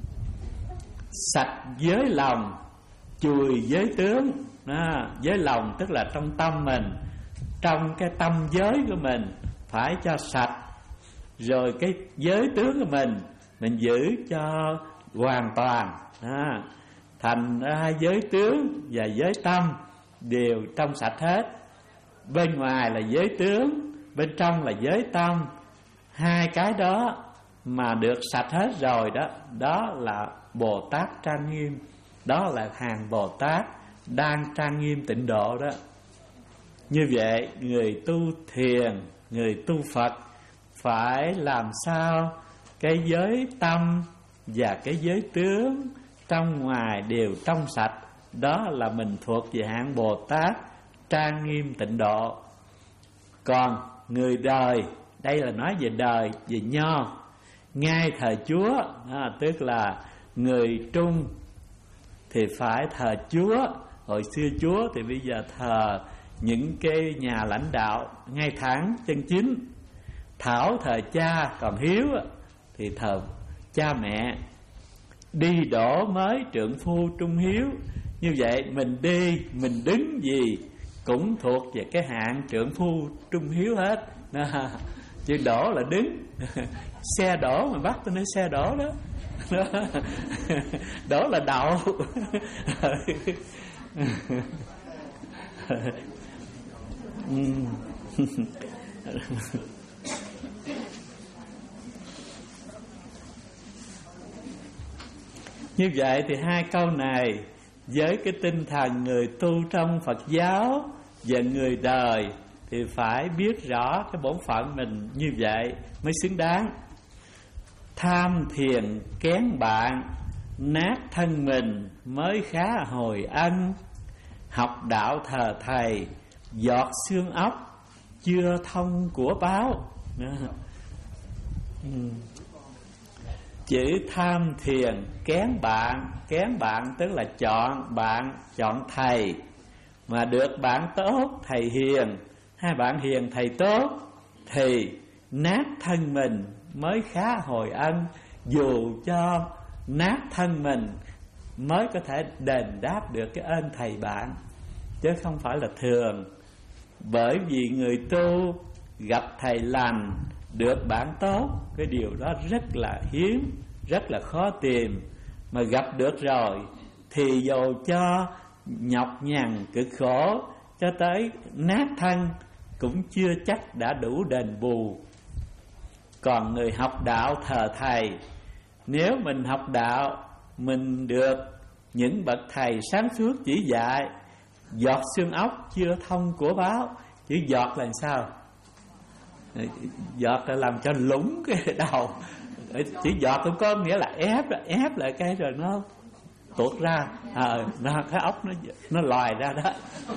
Speaker 2: Sạch giới lòng, chùi giới tướng. À, giới lòng tức là trong tâm mình, trong cái tâm giới của mình phải cho sạch. Rồi cái giới tướng của mình mình giữ cho hoàn toàn. à, Thành ra giới tướng và giới tâm đều trong sạch hết. Bên ngoài là giới tướng, bên trong là giới tâm. Hai cái đó mà được sạch hết rồi đó, đó là Bồ Tát trang nghiêm. Đó là hàng Bồ Tát đang trang nghiêm tịnh độ đó. Như vậy người tu thiền, người tu Phật phải làm sao cái giới tâm và cái giới tướng trong ngoài đều trong sạch. Đó là mình thuộc về hạng Bồ Tát trang nghiêm tịnh độ. Còn người đời, đây là nói về đời, về nho. Ngay thờ Chúa, à, tức là người trung thì phải thờ Chúa. Hồi xưa Chúa thì bây giờ thờ những cái nhà lãnh đạo ngay thẳng chân chính. Thảo thờ cha, còn hiếu thì thờ cha mẹ. Đi đổ mới trượng phu trung hiếu. Như vậy mình đi, mình đứng gì cũng thuộc về cái hạng trượng phu trung hiếu hết. Chứ đổ là đứng. Xe đổ mà bắt tôi nói xe đổ đó. Đổ là đậu. Như vậy thì hai câu này với cái tinh thần người tu trong Phật giáo và người đời thì phải biết rõ cái bổn phận mình như vậy mới xứng đáng. Tham thiền kén bạn, nát thân mình mới khá hồi ân. Học đạo thờ thầy, giọt xương ốc chưa thông của báo. Chữ tham thiền kén bạn, kén bạn tức là chọn bạn, chọn thầy. Mà được bạn tốt, thầy hiền, hai bạn hiền thầy tốt, thì nát thân mình mới khá hồi ân. Dù cho nát thân mình mới có thể đền đáp được cái ơn thầy bạn, chứ không phải là thường. Bởi vì người tu gặp thầy lành, được bạn tốt, cái điều đó rất là hiếm, rất là khó tìm. Mà gặp được rồi thì dù cho nhọc nhằn cực khổ cho tới nát thân cũng chưa chắc đã đủ đền bù. Còn người học đạo thờ thầy, nếu mình học đạo, mình được những bậc thầy sáng suốt chỉ dạy, giọt xương ốc chưa thông của báo. Chữ giọt là sao? Giọt là làm cho lũng cái đầu. Chữ giọt cũng có nghĩa là ép, ép lại cái rồi nó tuột ra, à, nó, cái ốc nó nó lòi ra đó.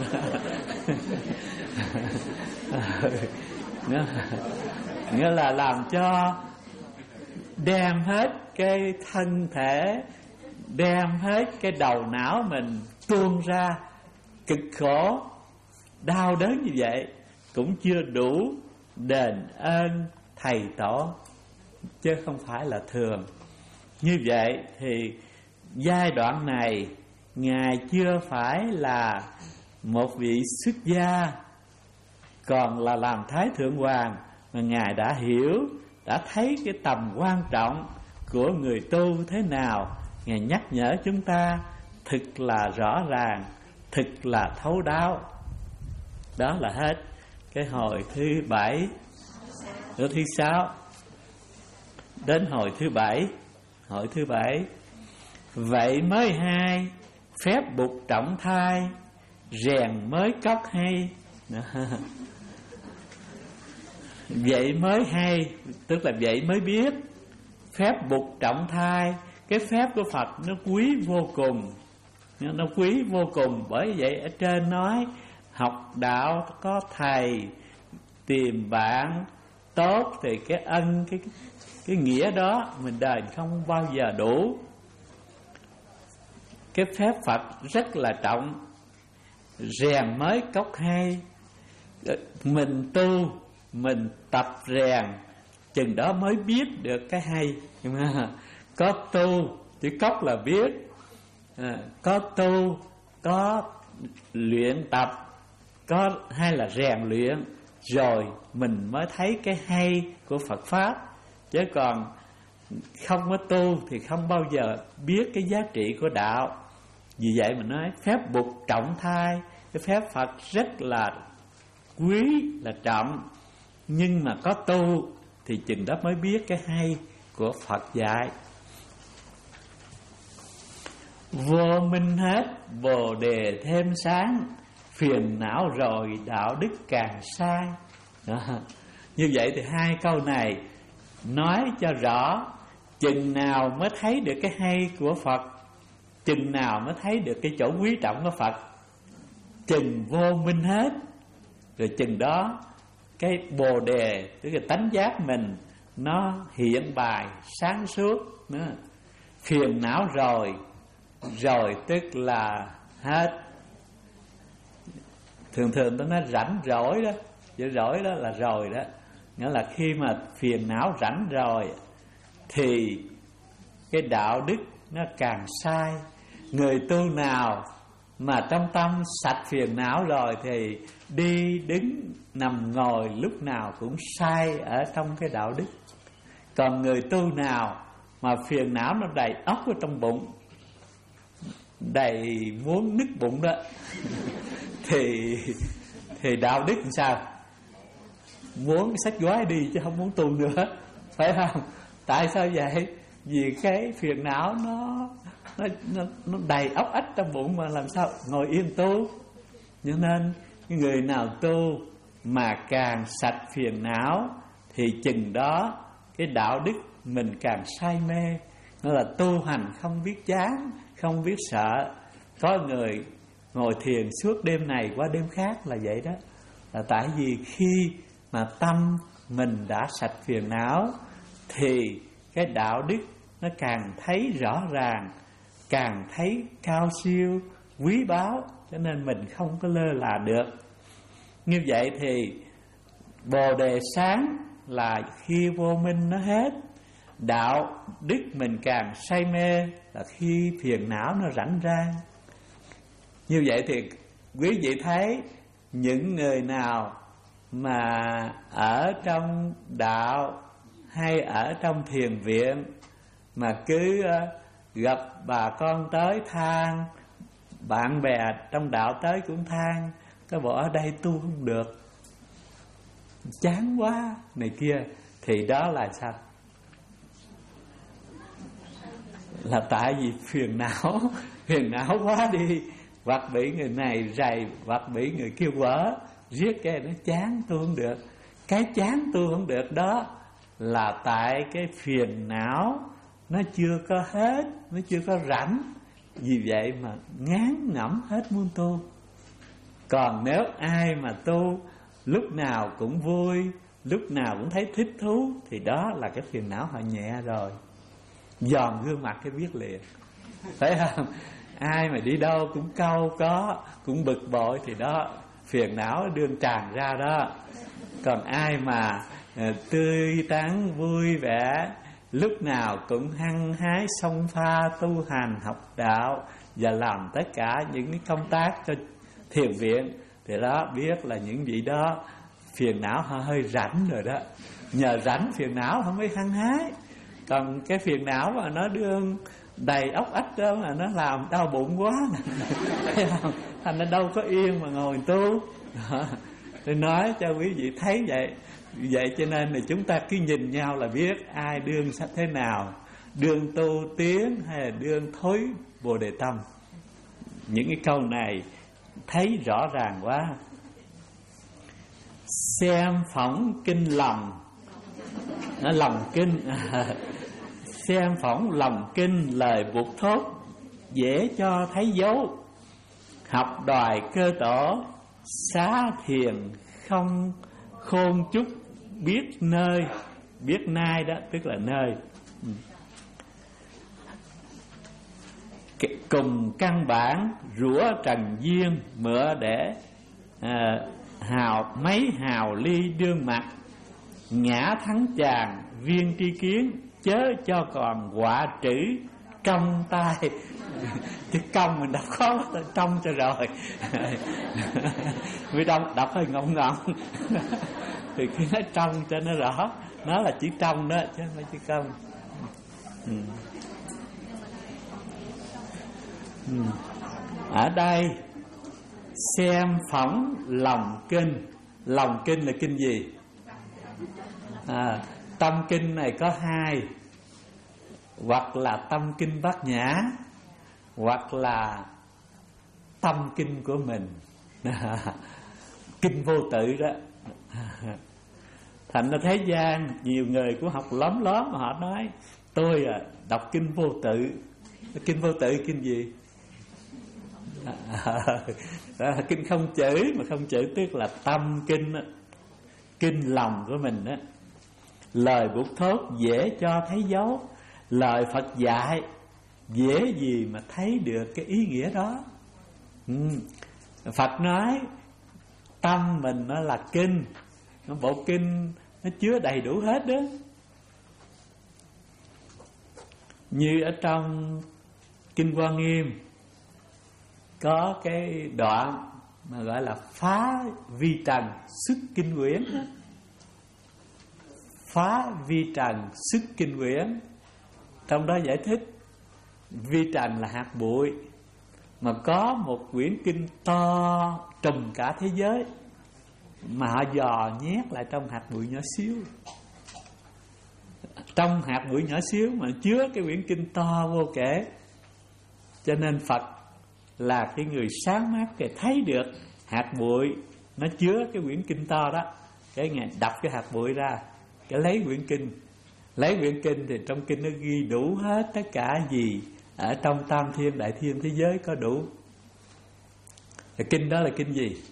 Speaker 2: Nghĩa là làm cho đem hết cái thân thể, đem hết cái đầu não mình tuôn ra cực khổ, đau đớn như vậy cũng chưa đủ đền ơn thầy tổ, chứ không phải là thường. Như vậy thì giai đoạn này Ngài chưa phải là một vị xuất gia, còn là làm Thái Thượng Hoàng, mà Ngài đã hiểu, đã thấy cái tầm quan trọng của người tu thế nào? Ngài nhắc nhở chúng ta thực là rõ ràng, thực là thấu đáo. Đó là hết cái hồi thứ bảy. Ở thứ sáu đến hồi thứ bảy. Hồi thứ bảy: vậy mới hai, phép buộc trọng thai, rèn mới cóc hay. Vậy mới hay, tức là vậy mới biết. Phép buộc trọng thai, cái phép của Phật nó quý vô cùng, nó quý vô cùng. Bởi vậy ở trên nói học đạo có thầy, tìm bạn tốt, thì cái ân, cái, cái nghĩa đó mình đền không bao giờ đủ. Cái phép Phật rất là trọng. Rèn mới cóc hay, mình tu, mình tập rèn, chừng đó mới biết được cái hay. Có tu, chữ cóc là biết, à, có tu, có luyện tập, có hay là rèn luyện, rồi mình mới thấy cái hay của Phật Pháp. Chứ còn không có tu thì không bao giờ biết cái giá trị của đạo. Vì vậy mình nói phép buộc trọng thai, cái phép Phật rất là quý, là trọng. Nhưng mà có tu thì chừng đó mới biết cái hay của Phật dạy. Vô minh hết, bồ đề thêm sáng, phiền não rồi đạo đức càng sai. Đó. Như vậy thì hai câu này nói cho rõ chừng nào mới thấy được cái hay của Phật, chừng nào mới thấy được cái chỗ quý trọng của Phật. Chừng vô minh hết, rồi chừng đó cái bồ đề, tức là tánh giác mình nó hiện bài sáng suốt nữa. Phiền não rồi, rồi tức là hết. Thường thường tôi nói rảnh rỗi đó, chữ rỗi đó là rồi đó. Nghĩa là khi mà phiền não rảnh rồi thì cái đạo đức nó càng sai. Người tu nào mà trong tâm sạch phiền não rồi thì đi đứng nằm ngồi lúc nào cũng sai ở trong cái đạo đức. Còn người tu nào mà phiền não nó đầy óc ở trong bụng, đầy muốn nứt bụng đó thì thì đạo đức làm sao? Muốn xách gói đi chứ không muốn tu nữa, phải không? Tại sao vậy? Vì cái phiền não nó nó nó, nó đầy óc ách trong bụng mà làm sao ngồi yên tu. Cho nên người nào tu mà càng sạch phiền não thì chừng đó cái đạo đức mình càng say mê. Nó là tu hành không biết chán, không biết sợ. Có người ngồi thiền suốt đêm này qua đêm khác là vậy đó. Là tại vì khi mà tâm mình đã sạch phiền não thì cái đạo đức nó càng thấy rõ ràng, càng thấy cao siêu, quý báu. Cho nên mình không có lơ là được. Như vậy thì bồ đề sáng là khi vô minh nó hết. Đạo đức mình càng say mê là khi phiền não nó rảnh rang. Như vậy thì quý vị thấy những người nào mà ở trong đạo hay ở trong thiền viện mà cứ gặp bà con tới than, bạn bè trong đạo tới cũng than, cái bộ ở đây tu không được, chán quá này kia, thì đó là sao? Là tại vì phiền não, phiền não quá đi, hoặc bị người này rầy, hoặc bị người kia quở, riết cái nó chán tu không được. Cái chán tu không được đó là tại cái phiền não nó chưa có hết, nó chưa có rảnh. Vì vậy mà ngán ngẩm hết muốn tu. Còn nếu ai mà tu lúc nào cũng vui, lúc nào cũng thấy thích thú, thì đó là cái phiền não họ nhẹ rồi. Giòn gương mặt cái biết liền, phải không? Ai mà đi đâu cũng cau có, cũng bực bội thì đó, phiền não đương tràn ra đó. Còn ai mà uh, tươi tắn vui vẻ, lúc nào cũng hăng hái xông pha tu hành học đạo và làm tất cả những cái công tác cho thiền viện, thì đó biết là những vị đó phiền não họ hơi rảnh rồi đó. Nhờ rảnh phiền não họ mới hăng hái. Còn cái phiền não mà nó đương đầy óc ách đó mà nó làm đau bụng quá thành nó đâu có yên mà ngồi tu. Tôi nói cho quý vị thấy vậy. Vậy cho nên là chúng ta cứ nhìn nhau là biết ai đương sắp thế nào, đương tu tiến hay là đương thối Bồ Đề tâm. Những cái câu này thấy rõ ràng quá. Xem phỏng kinh lòng, nó lòng kinh. Xem phỏng lòng kinh lời buộc thốt, dễ cho thấy dấu. Học đòi cơ tổ, xá thiền không khôn chút biết nơi. Biết nay đó tức là nơi. Cùng căn bản rủa trần duyên mượn để à, hào mấy hào ly đương mặt. Ngã thắng chàng viên tri kiến, chớ cho còn quả trữ trong tay. Chứ công mình đọc khó trong cho rồi. Vì đọc, đọc hơi ngọng ngọng. Thì khi nói trong cho nó rõ, nó là chữ trong đó chứ không phải chữ công. Ừ. Ừ. Ở đây xem phỏng lòng kinh. Lòng kinh là kinh gì? À, tâm kinh này có hai, hoặc là tâm kinh Bát Nhã, hoặc là tâm kinh của mình. Kinh vô tự đó. Thành ra thế gian nhiều người cũng học lóm lóm mà họ nói tôi à, đọc kinh vô tự. Kinh vô tự kinh gì? Đó là kinh không chữ. Mà không chữ tức là tâm kinh đó. Kinh lòng của mình đó. Lời buộc thốt dễ cho thấy dấu. Lời Phật dạy dễ gì mà thấy được cái ý nghĩa đó. ừ. Phật nói tâm mình nó là kinh. Bộ kinh nó chứa đầy đủ hết đó. Như ở trong Kinh Hoa Nghiêm có cái đoạn mà gọi là phá vi trần xuất kinh quyển. Phá vi trần xuất kinh quyển. Trong đó giải thích vi trần là hạt bụi, mà có một quyển kinh to trùm cả thế giới mà họ dò nhét lại trong hạt bụi nhỏ xíu. Trong hạt bụi nhỏ xíu mà chứa cái quyển kinh to vô kể. Cho nên Phật là cái người sáng mắt để thấy được hạt bụi nó chứa cái quyển kinh to đó. Cái Ngài đập cái hạt bụi ra, cái lấy quyển kinh. Lấy quyển kinh thì trong kinh nó ghi đủ hết tất cả gì ở trong tam thiên đại thiên thế giới có đủ. Cái kinh đó là kinh gì?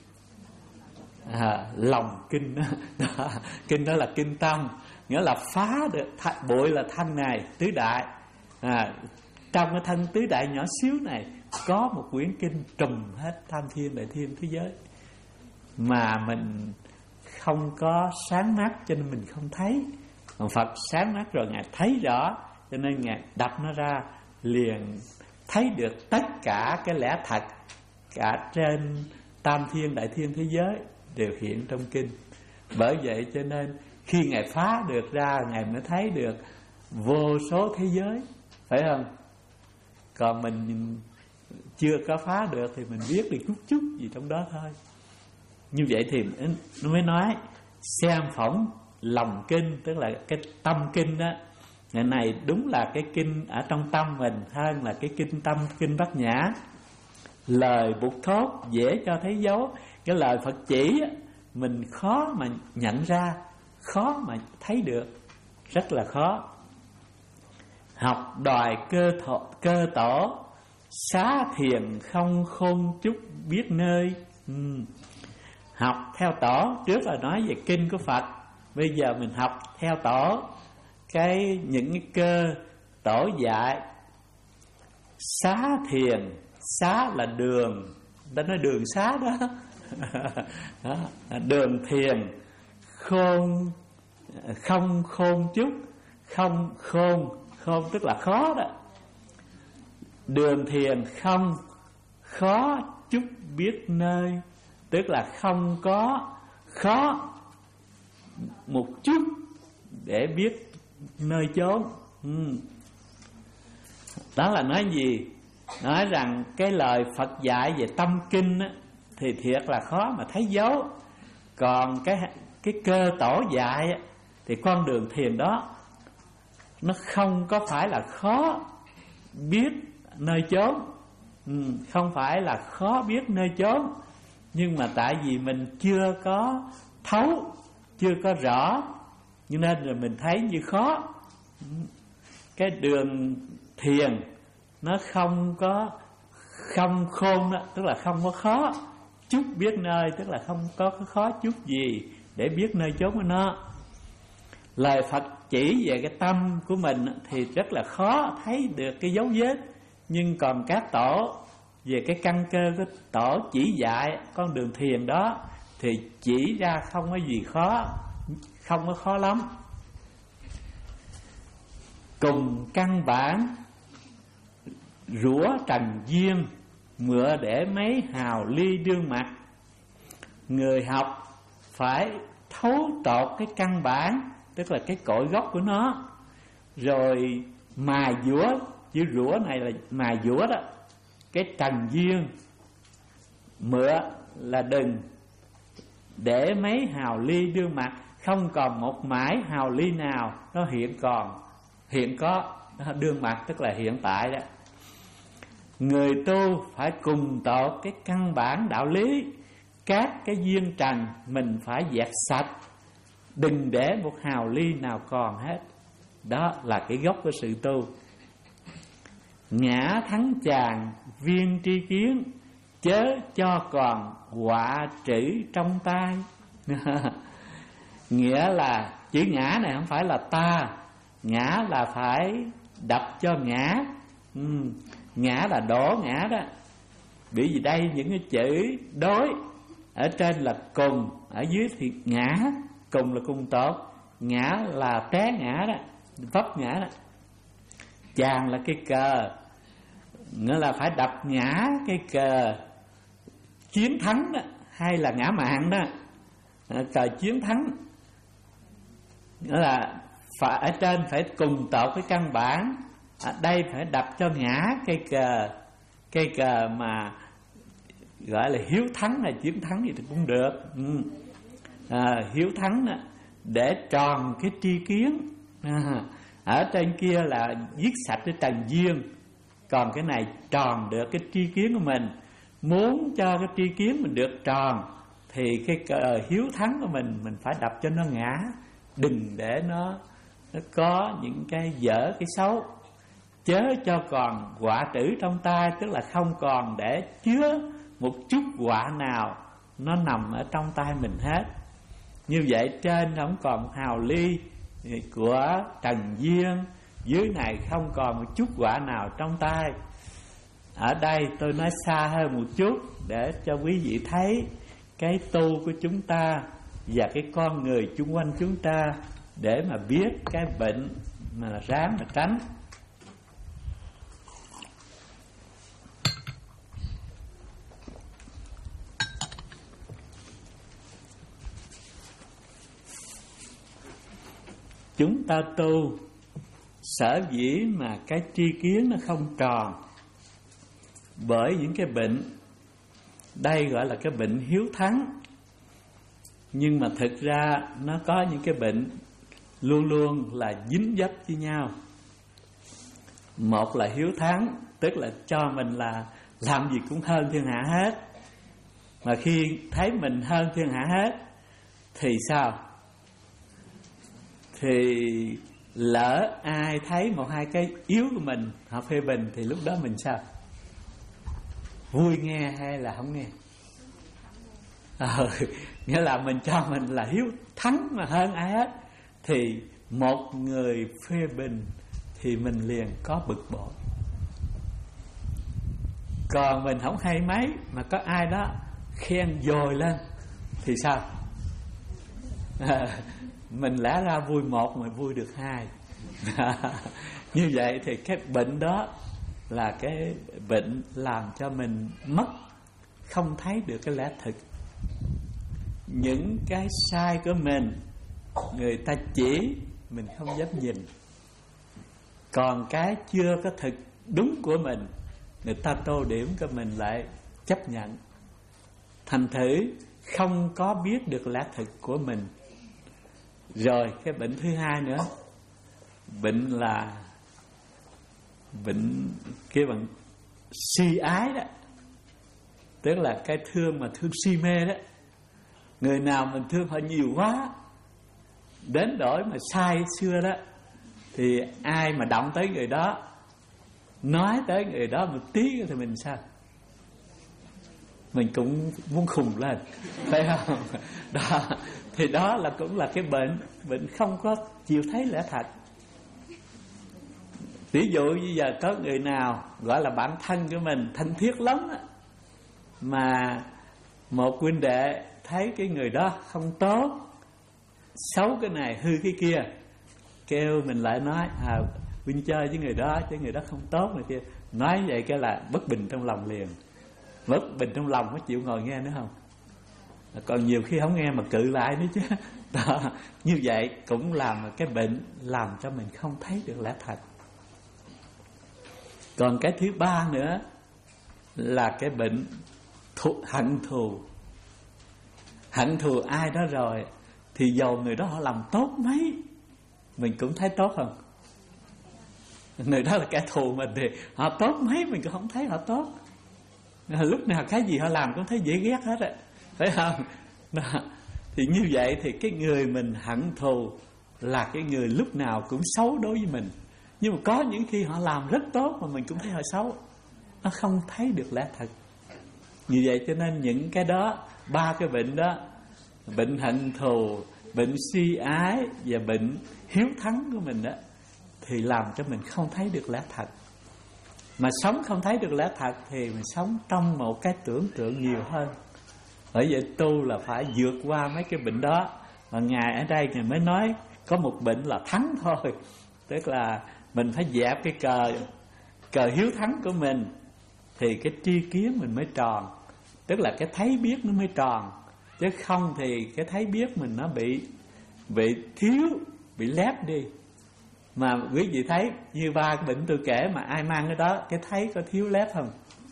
Speaker 2: À, lòng kinh đó. Đó. Kinh đó là kinh tâm, nghĩa là phá được th- bụi là thân này tứ đại. À, trong cái thân tứ đại nhỏ xíu này có một quyển kinh trùm hết tam thiên đại thiên thế giới, mà mình không có sáng mắt cho nên mình không thấy. Còn Phật sáng mắt rồi Ngài thấy rõ, cho nên Ngài đập nó ra liền thấy được tất cả cái lẽ thật cả trên tam thiên đại thiên thế giới đều hiện trong kinh. Bởi vậy cho nên khi Ngài phá được ra, Ngài mới thấy được vô số thế giới, phải không? Còn mình chưa có phá được thì mình biết được chút chút gì trong đó thôi. Như vậy thì nó mới nói xem phỏng lòng kinh, tức là cái tâm kinh đó. Ngày này đúng là cái kinh ở trong tâm mình hơn là cái kinh tâm kinh Bát Nhã. Lời buộc thốt dễ cho thấy dấu. Cái lời Phật chỉ mình khó mà nhận ra, khó mà thấy được, rất là khó. Học đòi cơ, thọ, cơ tổ, xá thiền không khôn chút biết nơi. uhm. Học theo tổ, trước là nói về kinh của Phật, bây giờ mình học theo tổ, cái những cái cơ tổ dạy. Xá thiền, xá là đường, ta nói đường xá đó. Đó, đường thiền khôn, không khôn chút, không khôn, khôn tức là khó đó. Đường thiền không khó chút biết nơi, tức là không có khó một chút để biết nơi chốn. ừ. Đó là nói gì? Nói rằng cái lời Phật dạy về tâm kinh á, thì thiệt là khó mà thấy dấu. Còn cái cái cơ tổ dạy á, thì con đường thiền đó nó không có phải là khó biết nơi chốn, ừ, không phải là khó biết nơi chốn, nhưng mà tại vì mình chưa có thấu, chưa có rõ, cho nên là mình thấy như khó. Cái đường thiền nó không có không khôn đó, tức là không có khó chút biết nơi, tức là không có khó chút gì để biết nơi chốn của nó. Lời Phật chỉ về cái tâm của mình thì rất là khó thấy được cái dấu vết, nhưng còn các tổ về cái căn cơ của tổ chỉ dạy con đường thiền đó thì chỉ ra không có gì khó, không có khó lắm. Cùng căn bản rủa trần duyên, mượn để mấy hào ly đương mặt. Người học phải thấu tột cái căn bản, tức là cái cội gốc của nó, rồi mài dũa. Chữ rủa này là mài dũa đó. Cái trần duyên mượn là đừng để mấy hào ly đương mặt, không còn một mãi hào ly nào nó hiện còn, hiện có đương mặt, tức là hiện tại đó. Người tu phải cùng tột cái căn bản đạo lý, các cái duyên trần mình phải dẹp sạch, đừng để một hào ly nào còn hết. Đó là cái gốc của sự tu. Ngã thắng chàng viên tri kiến, chớ cho còn họa trữ trong tay. Nghĩa là chữ ngã này không phải là ta, ngã là phải đập cho ngã. ừ. Ngã là đổ ngã đó. Bởi vì đây những cái chữ đối, ở trên là cùng, ở dưới thì ngã. Cùng là cùng tốt, ngã là té ngã đó, vấp ngã đó. Chàng là cái cờ, nghĩa là phải đập ngã cái cờ chiến thắng đó, hay là ngã mạn đó, cờ chiến thắng. Nghĩa là phải, ở trên phải cùng tột cái căn bản, ở đây phải đập cho ngã cây cờ. Cây cờ mà gọi là hiếu thắng hay chiến thắng gì thì cũng được. ừ. à, Hiếu thắng đó, để tròn cái tri kiến. à, Ở trên kia là giết sạch cái trần duyên, còn cái này tròn được cái tri kiến của mình. Muốn cho cái tri kiến mình được tròn thì cái cờ hiếu thắng của mình mình phải đập cho nó ngã, đừng để nó nó có những cái dở cái xấu. Chớ cho còn họa trữ trong tay, tức là không còn để chứa một chút họa nào nó nằm ở trong tay mình hết. Như vậy trên không còn hào ly của trần duyên, dưới này không còn một chút họa nào trong tay. Ở đây tôi nói xa hơn một chút để cho quý vị thấy cái tu của chúng ta và cái con người chung quanh chúng ta, để mà biết cái bệnh mà ráng mà tránh. Chúng ta tu sở dĩ mà cái tri kiến nó không tròn bởi những cái bệnh. Đây gọi là cái bệnh hiếu thắng, nhưng mà thực ra nó có những cái bệnh luôn luôn là dính dấp với nhau. Một là hiếu thắng, tức là cho mình là làm gì cũng hơn thiên hạ hết. Mà khi thấy mình hơn thiên hạ hết thì sao? Thì lỡ ai thấy một hai cái yếu của mình họ phê bình thì lúc đó mình sao? Vui nghe hay là không nghe? Ờ, nghĩa là mình cho mình là hiếu thắng mà hơn ai hết. Thì một người phê bình thì mình liền có bực bội. Còn mình không hay mấy mà có ai đó khen dồi lên thì sao? À, mình lẽ ra vui một mà vui được hai. Như vậy thì cái bệnh đó là cái bệnh làm cho mình mất, không thấy được cái lẽ thực. Những cái sai của mình người ta chỉ mình không dám nhìn. Còn cái chưa có thực đúng của mình, người ta tô điểm cho mình lại chấp nhận. Thành thử không có biết được lẽ thực của mình. Rồi cái bệnh thứ hai nữa, bệnh là bệnh cái bằng si ái đó, tức là cái thương mà thương si mê đó. Người nào mình thương họ nhiều quá đến đổi mà sai xưa đó, thì ai mà động tới người đó, nói tới người đó một tí thì mình sao? Mình cũng muốn khùng lên, phải không? Đó, thì đó là cũng là cái bệnh, bệnh không có chịu thấy lẽ thật. Ví dụ như giờ có người nào gọi là bạn thân của mình, thân thiết lắm đó, mà một huynh đệ thấy cái người đó không tốt, xấu cái này hư cái kia, kêu mình lại nói à, huynh chơi với người đó chứ người đó không tốt này kia. Nói vậy cái là bất bình trong lòng liền. Bất bình trong lòng có chịu ngồi nghe nữa không? Còn nhiều khi không nghe mà cự lại nữa chứ. Đó, như vậy cũng làm cái bệnh làm cho mình không thấy được lẽ thật. Còn cái thứ ba nữa là cái bệnh thù, hận thù. Hận thù ai đó rồi thì dầu người đó họ làm tốt mấy mình cũng thấy tốt không? Người đó là kẻ thù mình thì họ tốt mấy mình cũng không thấy họ tốt. Lúc nào cái gì họ làm cũng thấy dễ ghét hết á, phải không? Đó. Thì như vậy thì cái người mình hận thù là cái người lúc nào cũng xấu đối với mình. Nhưng mà có những khi họ làm rất tốt mà mình cũng thấy họ xấu. Nó không thấy được lẽ thật. Như vậy cho nên những cái đó, ba cái bệnh đó, bệnh hận thù, bệnh si ái và bệnh hiếu thắng của mình đó, thì làm cho mình không thấy được lẽ thật. Mà sống không thấy được lẽ thật thì mình sống trong một cái tưởng tượng nhiều hơn. Bởi vậy tu là phải vượt qua mấy cái bệnh đó. Mà Ngài ở đây Ngài mới nói có một bệnh là thắng thôi. Tức là mình phải dẹp cái cờ Cờ hiếu thắng của mình thì cái tri kiến mình mới tròn. Tức là cái thấy biết nó mới tròn. Chứ không thì cái thấy biết mình nó bị Bị thiếu, bị lép đi. Mà quý vị thấy như ba cái bệnh tôi kể mà ai mang cái đó, cái thấy có thiếu lép không?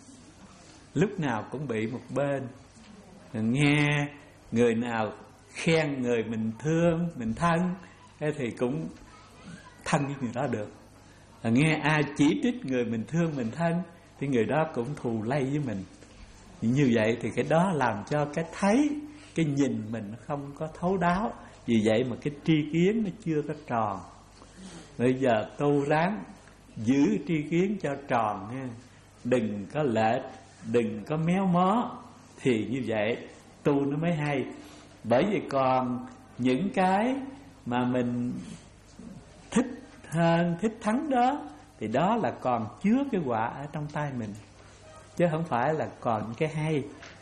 Speaker 2: Lúc nào cũng bị một bên. Nghe người nào khen người mình thương, mình thân, thì cũng thân với người đó được. Nghe ai chỉ trích người mình thương, mình thân, thì người đó cũng thù lây với mình. Như vậy thì cái đó làm cho cái thấy, cái nhìn mình không có thấu đáo. Vì vậy mà cái tri kiến nó chưa có tròn. Bây giờ tu ráng giữ tri kiến cho tròn nha. Đừng có lệch, đừng có méo mó. Thì như vậy tu nó mới hay. Bởi vì còn những cái mà mình thích hơn, thích thắng đó, thì đó là còn chứa cái quả ở trong tay mình, chứ không phải là còn cái hay.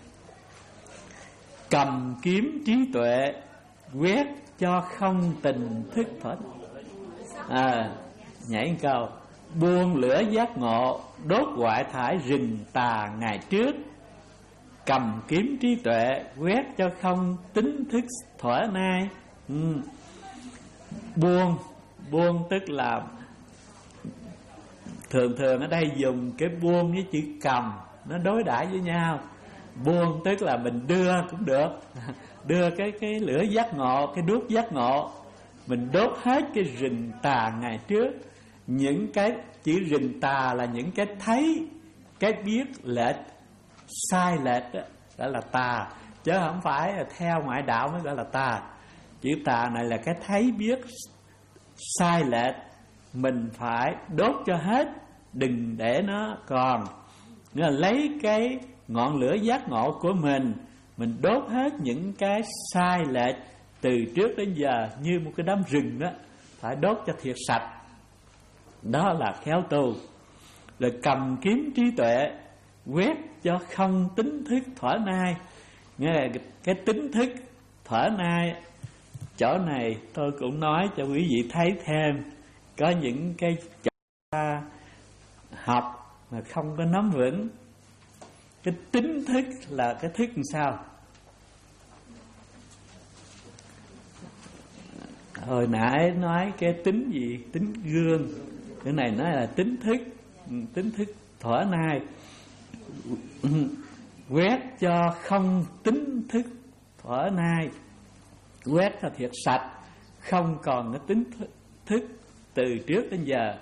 Speaker 2: Cầm kiếm trí tuệ quét cho không tình thức thoát. À, nhảy một câu. Buông lửa giác ngộ, đốt ngoại thải rừng tà ngày trước. Cầm kiếm trí tuệ quét cho không tính thức thuở nay. ừ. Buông, buông tức là thường thường ở đây dùng cái buông với chữ cầm nó đối đãi với nhau. Buông tức là mình đưa cũng được, đưa cái cái lửa giác ngộ, cái đuốc giác ngộ, mình đốt hết cái rừng tà ngày trước. Những cái chữ rừng tà là những cái thấy, cái biết lệch, sai lệch đó, đó là tà, chứ không phải là theo ngoại đạo mới gọi là tà. Chữ tà này là cái thấy biết sai lệch, mình phải đốt cho hết, đừng để nó còn. Nghĩa là lấy cái ngọn lửa giác ngộ của mình, mình đốt hết những cái sai lệch từ trước đến giờ như một cái đám rừng đó, phải đốt cho thiệt sạch. Đó là khéo tu. Rồi cầm kiếm trí tuệ quét cho không tính thức thuở nay. Nghĩa là cái tính thức thuở nay, chỗ này tôi cũng nói cho quý vị thấy thêm. Có những cái chỗ ta học mà không có nắm vững. Cái tính thức là cái thức làm sao? Hồi nãy nói cái tính gì? Tính gương. Cái này nói là tính thức, tính thức thuở nay quét cho không tính thức thuở nay, quét cho thiệt sạch, không còn cái tính thức từ trước đến giờ.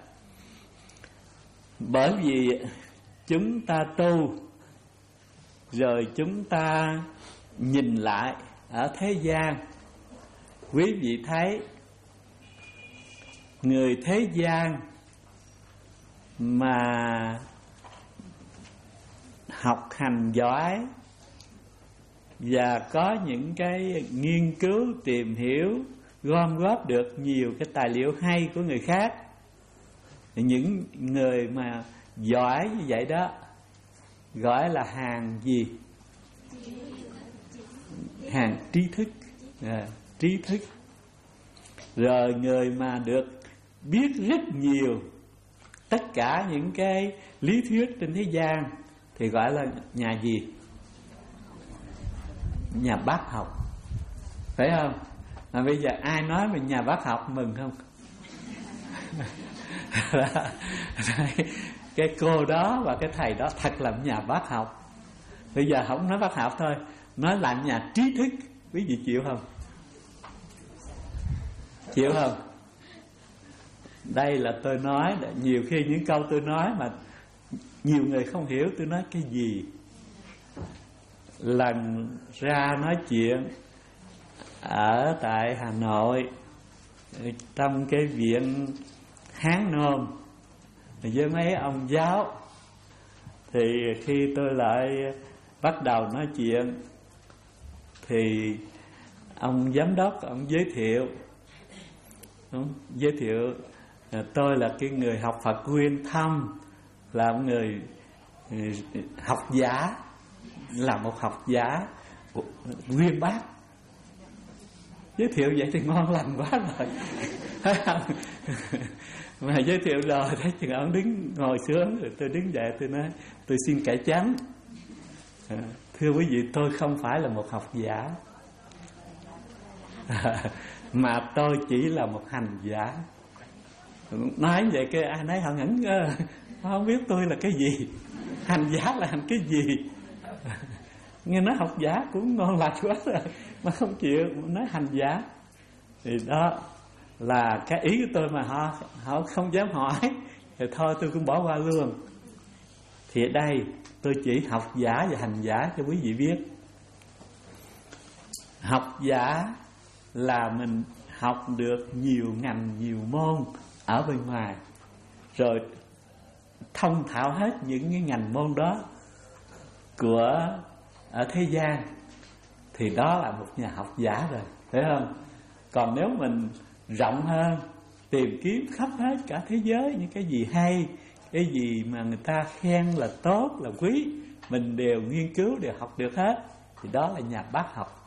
Speaker 2: Bởi vì chúng ta tu rồi chúng ta nhìn lại ở thế gian, quý vị thấy người thế gian mà học hành giỏi và có những cái nghiên cứu tìm hiểu, gom góp được nhiều cái tài liệu hay của người khác, những người mà giỏi như vậy đó gọi là hàng gì? Hàng trí thức, à, trí thức. Rồi người mà được biết rất nhiều tất cả những cái lý thuyết trên thế gian thì gọi là nhà gì? Nhà bác học, phải không? Mà bây giờ ai nói mình nhà bác học mừng không? Cái cô đó và cái thầy đó thật là nhà bác học. Bây giờ không nói bác học thôi, nói là nhà trí thức, quý vị chịu không? Chịu không? Đây là tôi nói, nhiều khi những câu tôi nói mà nhiều người không hiểu tôi nói cái gì. Lần ra nói chuyện ở tại Hà Nội, trong cái viện Hán Nôm với mấy ông giáo, thì khi tôi lại bắt đầu nói chuyện thì ông giám đốc ông giới thiệu, đúng, giới thiệu tôi là cái người học Phật nguyên thâm, là một người học giả, là một học giả nguyên bác. Giới thiệu vậy thì ngon lành quá rồi. Mà giới thiệu rồi thấy chừng ông đứng ngồi xuống, rồi tôi đứng dậy tôi nói tôi xin cải chánh, à, thưa quý vị, tôi không phải là một học giả, à, mà tôi chỉ là một hành giả. Nói vậy cái ai nấy họ ngẩn ngơ, không biết tôi là cái gì, hành giả là hành cái gì. Nghe nói học giả cũng ngon lành quá rồi mà không chịu nói hành giả. Thì đó là cái ý của tôi mà họ họ không dám hỏi, thì thôi tôi cũng bỏ qua luôn. Thì ở đây tôi chỉ học giả và hành giả cho quý vị biết. Học giả là mình học được nhiều ngành, nhiều môn ở bên ngoài, rồi thông thạo hết những cái ngành môn đó của ở thế gian, thì đó là một nhà học giả rồi, phải không? Còn nếu mình rộng hơn, tìm kiếm khắp hết cả thế giới những cái gì hay, cái gì mà người ta khen là tốt, là quý, mình đều nghiên cứu, đều học được hết, thì đó là nhà bác học.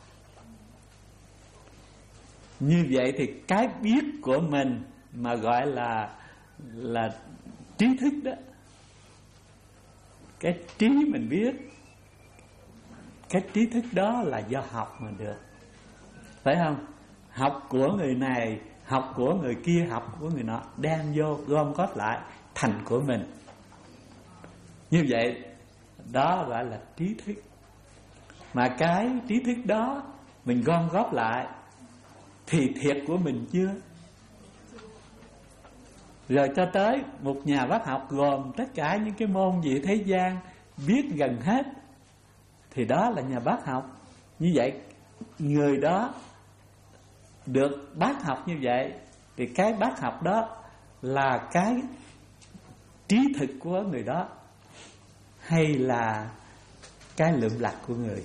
Speaker 2: Như vậy thì cái biết của mình mà gọi là là trí thức đó, cái trí mình biết, cái trí thức đó là do học mà được, phải không? Học của người này, học của người kia, học của người nọ, đem vô gom góp lại thành của mình. Như vậy đó gọi là trí thức. Mà cái trí thức đó mình gom góp lại thì thiệt của mình chưa? Rồi cho tới một nhà bác học gồm tất cả những cái môn gì thế gian biết gần hết, thì đó là nhà bác học. Như vậy người đó được bác học như vậy, thì cái bác học đó là cái trí thực của người đó, hay là cái lượm lặt của người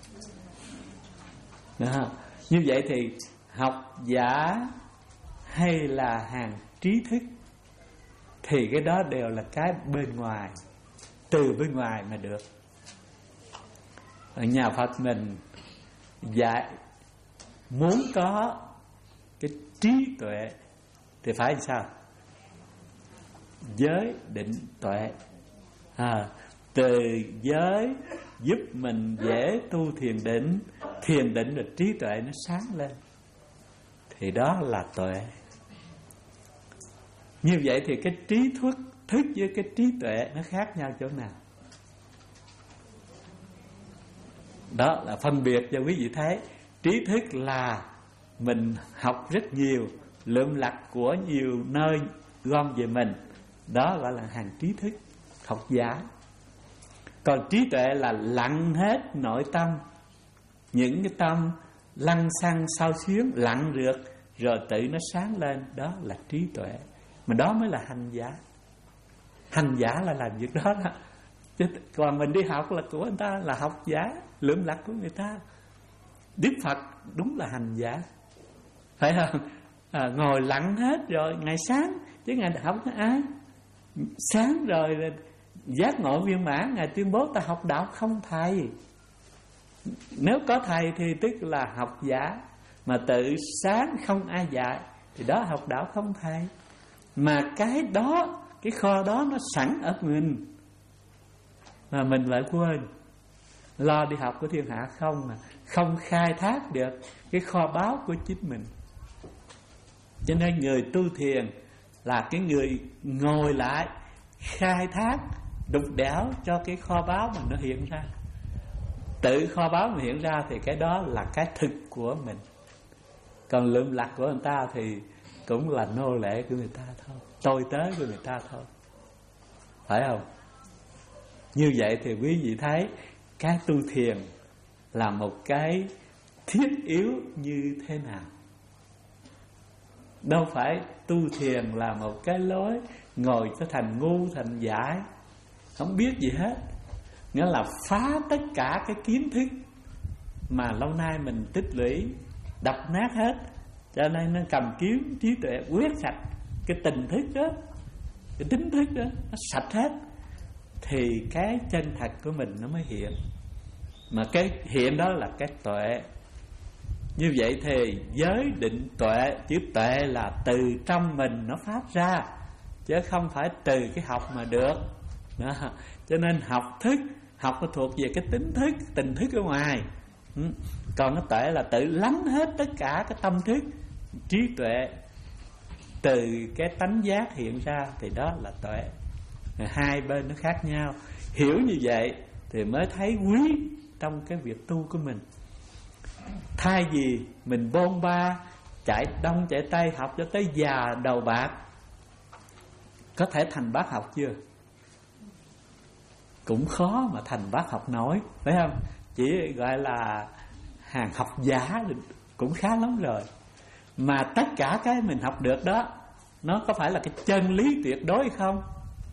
Speaker 2: đó. Như vậy thì học giả hay là hàng trí thức, thì cái đó đều là cái bên ngoài, từ bên ngoài mà được. Ở nhà Phật mình dạy muốn có cái trí tuệ thì phải làm sao? Giới định tuệ, à, từ giới giúp mình dễ tu thiền định, thiền định rồi trí tuệ nó sáng lên, thì đó là tuệ. Như vậy thì cái trí thức thức với cái trí tuệ nó khác nhau chỗ nào? Đó là phân biệt cho quý vị thấy. Trí thức là mình học rất nhiều, lượm lặt của nhiều nơi gom về mình, đó gọi là hàng trí thức, học giả. Còn trí tuệ là lặng hết nội tâm, những cái tâm lăng xăng sao xuyến lặng được rồi tự nó sáng lên, đó là trí tuệ. Mà đó mới là hành giả. Hành giả là làm việc đó đó. Chứ còn mình đi học là của người ta, là học giả, lượm lặt của người ta. Đức Phật đúng là hành giả, phải không? À, ngồi lặng hết rồi ngày sáng, chứ Ngài học với ai? Sáng rồi giác ngộ viên mãn, Ngài tuyên bố ta học đạo không thầy. Nếu có thầy thì tức là học giả, mà tự sáng không ai dạy thì đó học đạo không thầy. Mà cái đó, cái kho đó nó sẵn ở mình, mà mình lại quên, lo đi học của thiên hạ không, mà không khai thác được cái kho báu của chính mình. Cho nên người tu thiền là cái người ngồi lại khai thác, đục đẽo cho cái kho báu mình nó hiện ra. Tự kho báu mình hiện ra thì cái đó là cái thực của mình. Còn lượm lặt của người ta thì cũng là nô lệ của người ta thôi, tôi tớ của người ta thôi, phải không? Như vậy thì quý vị thấy cái tu thiền là một cái thiết yếu như thế nào. Đâu phải tu thiền là một cái lối ngồi cho thành ngu thành dại, không biết gì hết. Nghĩa là phá tất cả cái kiến thức mà lâu nay mình tích lũy, đập nát hết. Cho nên nó cầm kiếm trí tuệ quét sạch cái tình thức đó, cái tính thức đó, nó sạch hết, thì cái chân thật của mình nó mới hiện. Mà cái hiện đó là cái tuệ. Như vậy thì giới định tuệ, chữ tuệ là từ trong mình nó phát ra, chứ không phải từ cái học mà được đó. Cho nên học thức, học nó thuộc về cái tính thức, tình thức ở ngoài. ừ. Còn cái tuệ là tự lắng hết tất cả cái tâm thức, trí tuệ từ cái tánh giác hiện ra, thì đó là tuệ. Hai bên nó khác nhau. Hiểu như vậy thì mới thấy quý trong cái việc tu của mình. Thay vì mình bôn ba chạy đông chạy tây học cho tới già đầu bạc. Có thể thành bác học chưa? Cũng khó mà thành bác học nổi, phải không? Chỉ gọi là hàng học giả cũng khá lắm rồi. Mà tất cả cái mình học được đó, nó có phải là cái chân lý tuyệt đối hay không?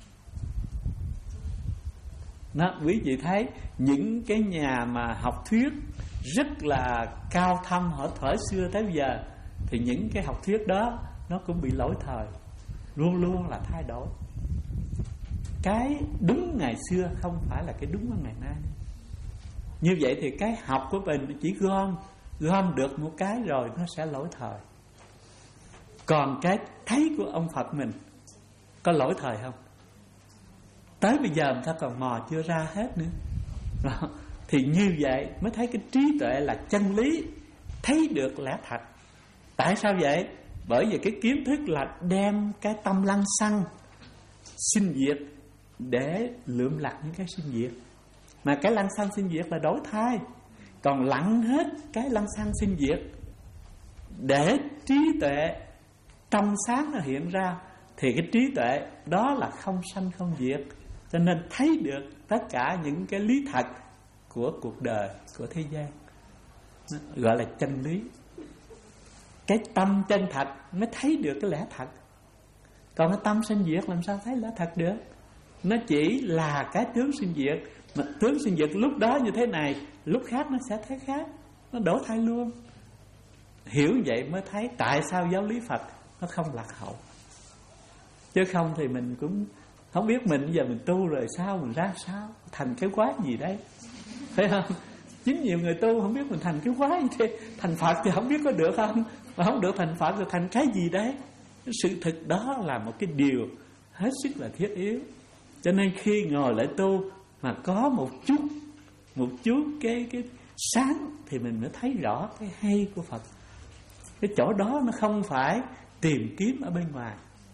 Speaker 2: Nó, quý vị thấy những cái nhà mà học thuyết rất là cao thâm ở thời xưa tới bây giờ, thì những cái học thuyết đó nó cũng bị lỗi thời, luôn luôn là thay đổi. Cái đúng ngày xưa không phải là cái đúng của ngày nay. Như vậy thì cái học của mình chỉ gom Gom được một cái rồi nó sẽ lỗi thời. Còn cái thấy của ông Phật mình có lỗi thời không? Tới bây giờ người ta còn mò chưa ra hết nữa đó. Thì như vậy mới thấy cái trí tuệ là chân lý, thấy được lẽ thật. Tại sao vậy? Bởi vì cái kiến thức là đem cái tâm lăng xăng sinh diệt để lượm lặt những cái sinh diệt. Mà cái lăng xăng sinh diệt là đổi thay. Còn lặng hết cái lăng xăng sinh diệt để trí tuệ trong sáng nó hiện ra, thì cái trí tuệ đó là không sanh không diệt. Cho nên thấy được tất cả những cái lý thật của cuộc đời, của thế gian, gọi là chân lý. Cái tâm chân thật mới thấy được cái lẽ thật. Còn cái tâm sinh diệt làm sao thấy lẽ thật được? Nó chỉ là cái tướng sinh diệt. Mà tướng sinh diệt lúc đó như thế này, lúc khác nó sẽ thấy khác, nó đổ thay luôn. Hiểu vậy mới thấy tại sao giáo lý Phật nó không lạc hậu. Chứ không thì mình cũng không biết mình giờ mình tu rồi sao, mình ra sao, thành cái quái gì đây, phải không? Chính nhiều người tu không biết mình thành cái quái gì thế. Thành Phật thì không biết có được không, mà không được thành Phật rồi thành cái gì đấy. Sự thực đó là một cái điều hết sức là thiết yếu. Cho nên khi ngồi lại tu mà có một chút Một chút cái, cái sáng thì mình mới thấy rõ cái hay của Phật. Cái chỗ đó nó không phải tìm kiếm ở bên ngoài,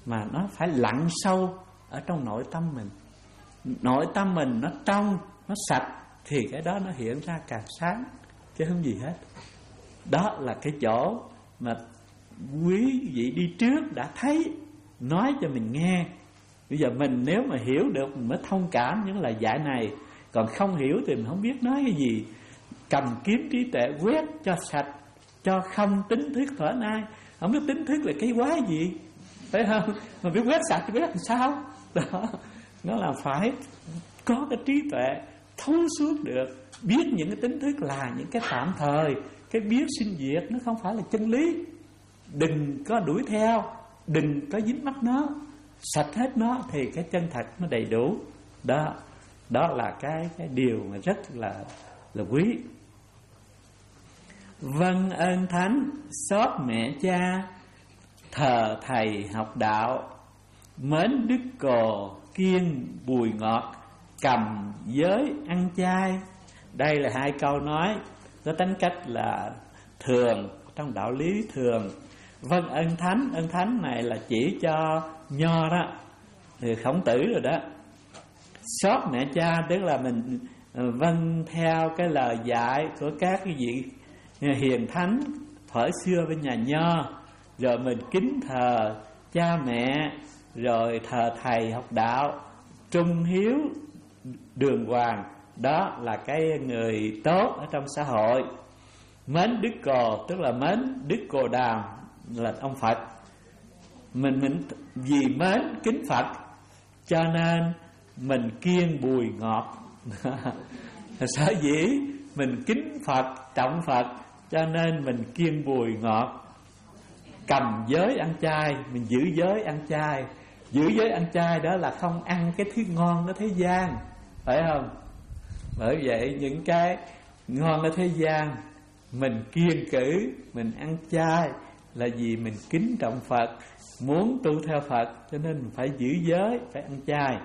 Speaker 2: mà nó phải lặn sâu ở trong nội tâm mình. Nội tâm mình nó trong, nó sạch thì cái đó nó hiện ra càng sáng, chứ không gì hết. Đó là cái chỗ mà quý vị đi trước đã thấy, nói cho mình nghe. Bây giờ mình nếu mà hiểu được mình mới thông cảm những lời dạy này. Còn không hiểu thì mình không biết nói cái gì. Cầm kiếm trí tuệ quét cho sạch, cho không tính thức thuở nay. Không biết tính thức là cái quái gì, phải không? Mà biết quét sạch thì biết làm sao. Đó, nó là phải có cái trí tuệ thấu suốt được, biết những cái tính thức là những cái tạm thời, cái biết sinh diệt nó không phải là chân lý. Đừng có đuổi theo, đừng có dính mắc nó, sạch hết nó thì cái chân thật nó đầy đủ. Đó, đó là cái cái điều mà rất là là quý. Vâng ơn thánh, xót mẹ cha, thờ thầy học đạo, mến đức cồ, kiêng bùi ngọt, cầm giới ăn chay. Đây là hai câu nói có tính cách là thường, trong đạo lý thường. Vâng ơn thánh, ơn thánh này là chỉ cho Nho đó, thì Khổng Tử rồi đó. Xót mẹ cha tức là mình vâng theo cái lời dạy của các cái vị hiền thánh thuở xưa bên nhà Nho, rồi mình kính thờ cha mẹ, rồi thờ thầy học đạo, trung hiếu đường hoàng. Đó là cái người tốt ở trong xã hội. Mến Đức Cồ tức là mến Đức Cồ Đàm là ông Phật. Mình mình vì mến kính Phật cho nên mình kiêng bùi ngọt. Sở dĩ mình kính Phật, trọng Phật cho nên mình kiêng bùi ngọt. Cầm giới ăn chay, mình giữ giới ăn chay. Giữ giới ăn chay đó là không ăn cái thứ ngon ở thế gian, phải không? Bởi vậy những cái ngon ở thế gian mình kiêng cữ, mình ăn chay là vì mình kính trọng Phật, muốn tu theo Phật, cho nên mình phải giữ giới, phải ăn chay.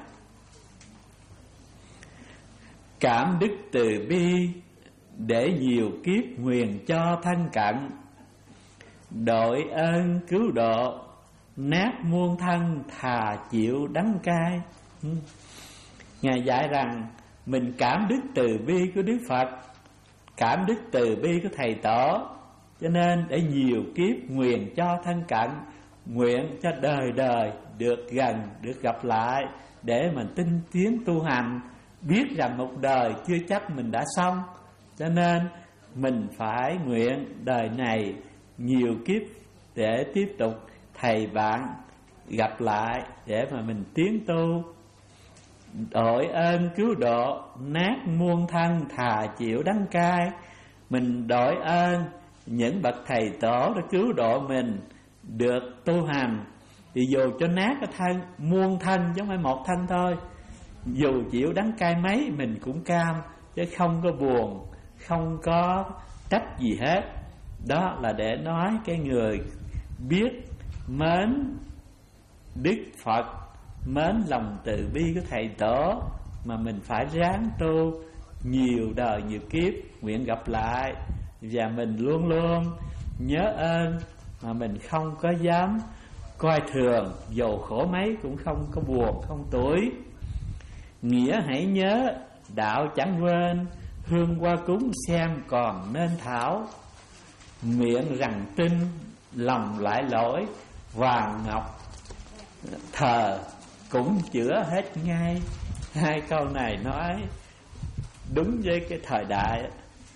Speaker 2: Cảm đức từ bi để nhiều kiếp nguyền cho thân cận, đội ơn cứu độ nát muôn thân thà chịu đắng cay. Ngài dạy rằng mình cảm đức từ bi của Đức Phật, cảm đức từ bi của Thầy Tổ, cho nên để nhiều kiếp nguyện cho thân cận, nguyện cho đời đời được gần, được gặp lại, để mình tinh tiến tu hành. Biết rằng một đời chưa chắc mình đã xong, cho nên mình phải nguyện đời này nhiều kiếp để tiếp tục thầy bạn gặp lại, để mà mình tiến tu. Đội ơn cứu độ nát muôn thân thà chịu đắng cay. Mình đội ơn những bậc thầy tổ đã cứu độ mình được tu hành, thì dù cho nát cái thân, muôn thân chứ không phải một thân thôi, dù chịu đắng cay mấy mình cũng cam, chứ không có buồn, không có trách gì hết. Đó là để nói cái người biết mến Đức Phật, mến lòng từ bi của Thầy Tổ, mà mình phải ráng tu nhiều đời nhiều kiếp, nguyện gặp lại. Và mình luôn luôn nhớ ơn, mà mình không có dám coi thường, dầu khổ mấy cũng không có buồn, không tủi. Nghĩa hãy nhớ, đạo chẳng quên, hương hoa cúng xem còn nên thảo. Miệng rằng tin, lòng lại lỗi, vàng ngọc thờ cũng chữa hết ngay. Hai câu này nói đúng với cái thời đại.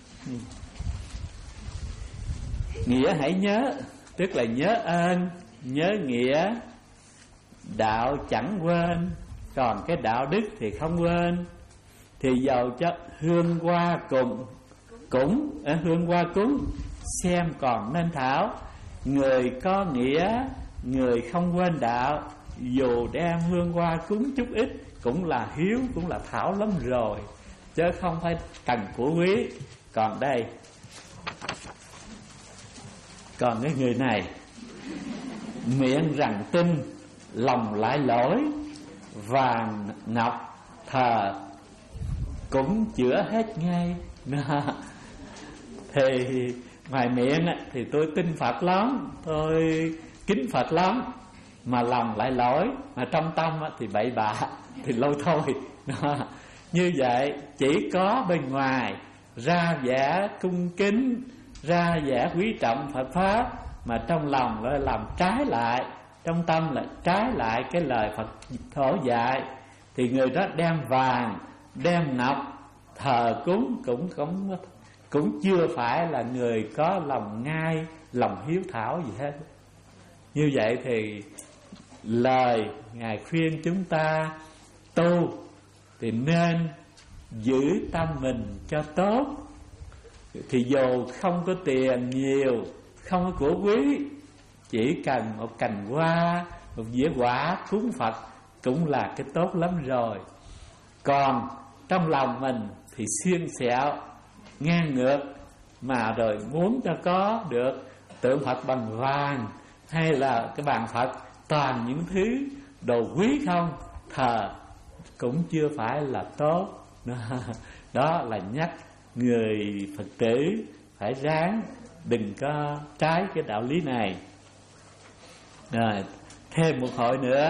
Speaker 2: Nghĩa hãy nhớ tức là nhớ ơn, nhớ nghĩa. Đạo chẳng quên, còn cái đạo đức thì không quên. Thì dầu cho hương hoa cùng cũng hương hoa cúng xem còn nên thảo. Người có nghĩa, người không quên đạo, dù đem hương hoa cúng chút ít cũng là hiếu, cũng là thảo lắm rồi, chứ không phải cần của quý. Còn đây, còn cái người này miệng rằng tin, lòng lại lỗi, vàng ngọc thờ cũng chữa hết ngay. Thì ngoài miệng thì tôi tin Phật lắm, tôi kính Phật lắm, mà lòng lại lỗi, mà trong tâm thì bậy bạ, thì lôi thôi. Như vậy chỉ có bên ngoài ra vẻ cung kính, ra vẻ quý trọng Phật Pháp, mà trong lòng lại làm trái lại, trong tâm lại trái lại cái lời Phật thổ dạy, thì người đó đem vàng, đem ngọc thờ cúng cũng cũng cũng chưa phải là người có lòng ngai, lòng hiếu thảo gì hết. Như vậy thì lời Ngài khuyên chúng ta tu thì nên giữ tâm mình cho tốt. Thì dù không có tiền nhiều, không có của quý, chỉ cần một cành hoa, một dĩa quả cúng Phật cũng là cái tốt lắm rồi. Còn trong lòng mình thì xiên xẹo, ngang ngược, mà rồi muốn cho có được tượng Phật bằng vàng, hay là cái bàn Phật toàn những thứ đồ quý không, thờ cũng chưa phải là tốt. Đó là nhắc người Phật tử phải ráng đừng có trái cái đạo lý này. Rồi thêm một hội nữa: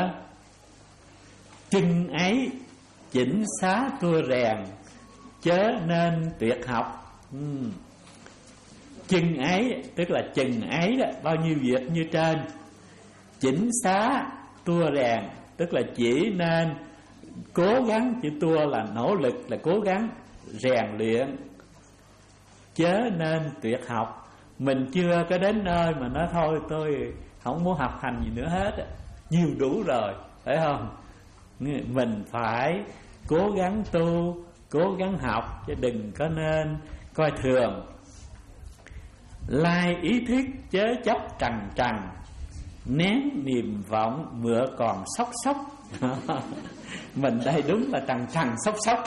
Speaker 2: chân ấy chỉnh xá tua rèn, chớ nên tuyệt học. uhm. Chân ấy tức là chừng ấy đó, bao nhiêu việc như trên. Chỉnh xá tua rèn tức là chỉ nên cố gắng, chữ tua là nỗ lực, là cố gắng rèn luyện, chớ nên tuyệt học. Mình chưa có đến nơi mà nói thôi tôi không muốn học hành gì nữa hết, nhiều đủ rồi, phải không? Mình phải cố gắng tu, cố gắng học, chứ đừng có nên coi thường. Lai ý thức chớ chấp trần trần, nén niềm vọng mựa còn sốc sốc. Mình đây đúng là trần trần sốc sốc.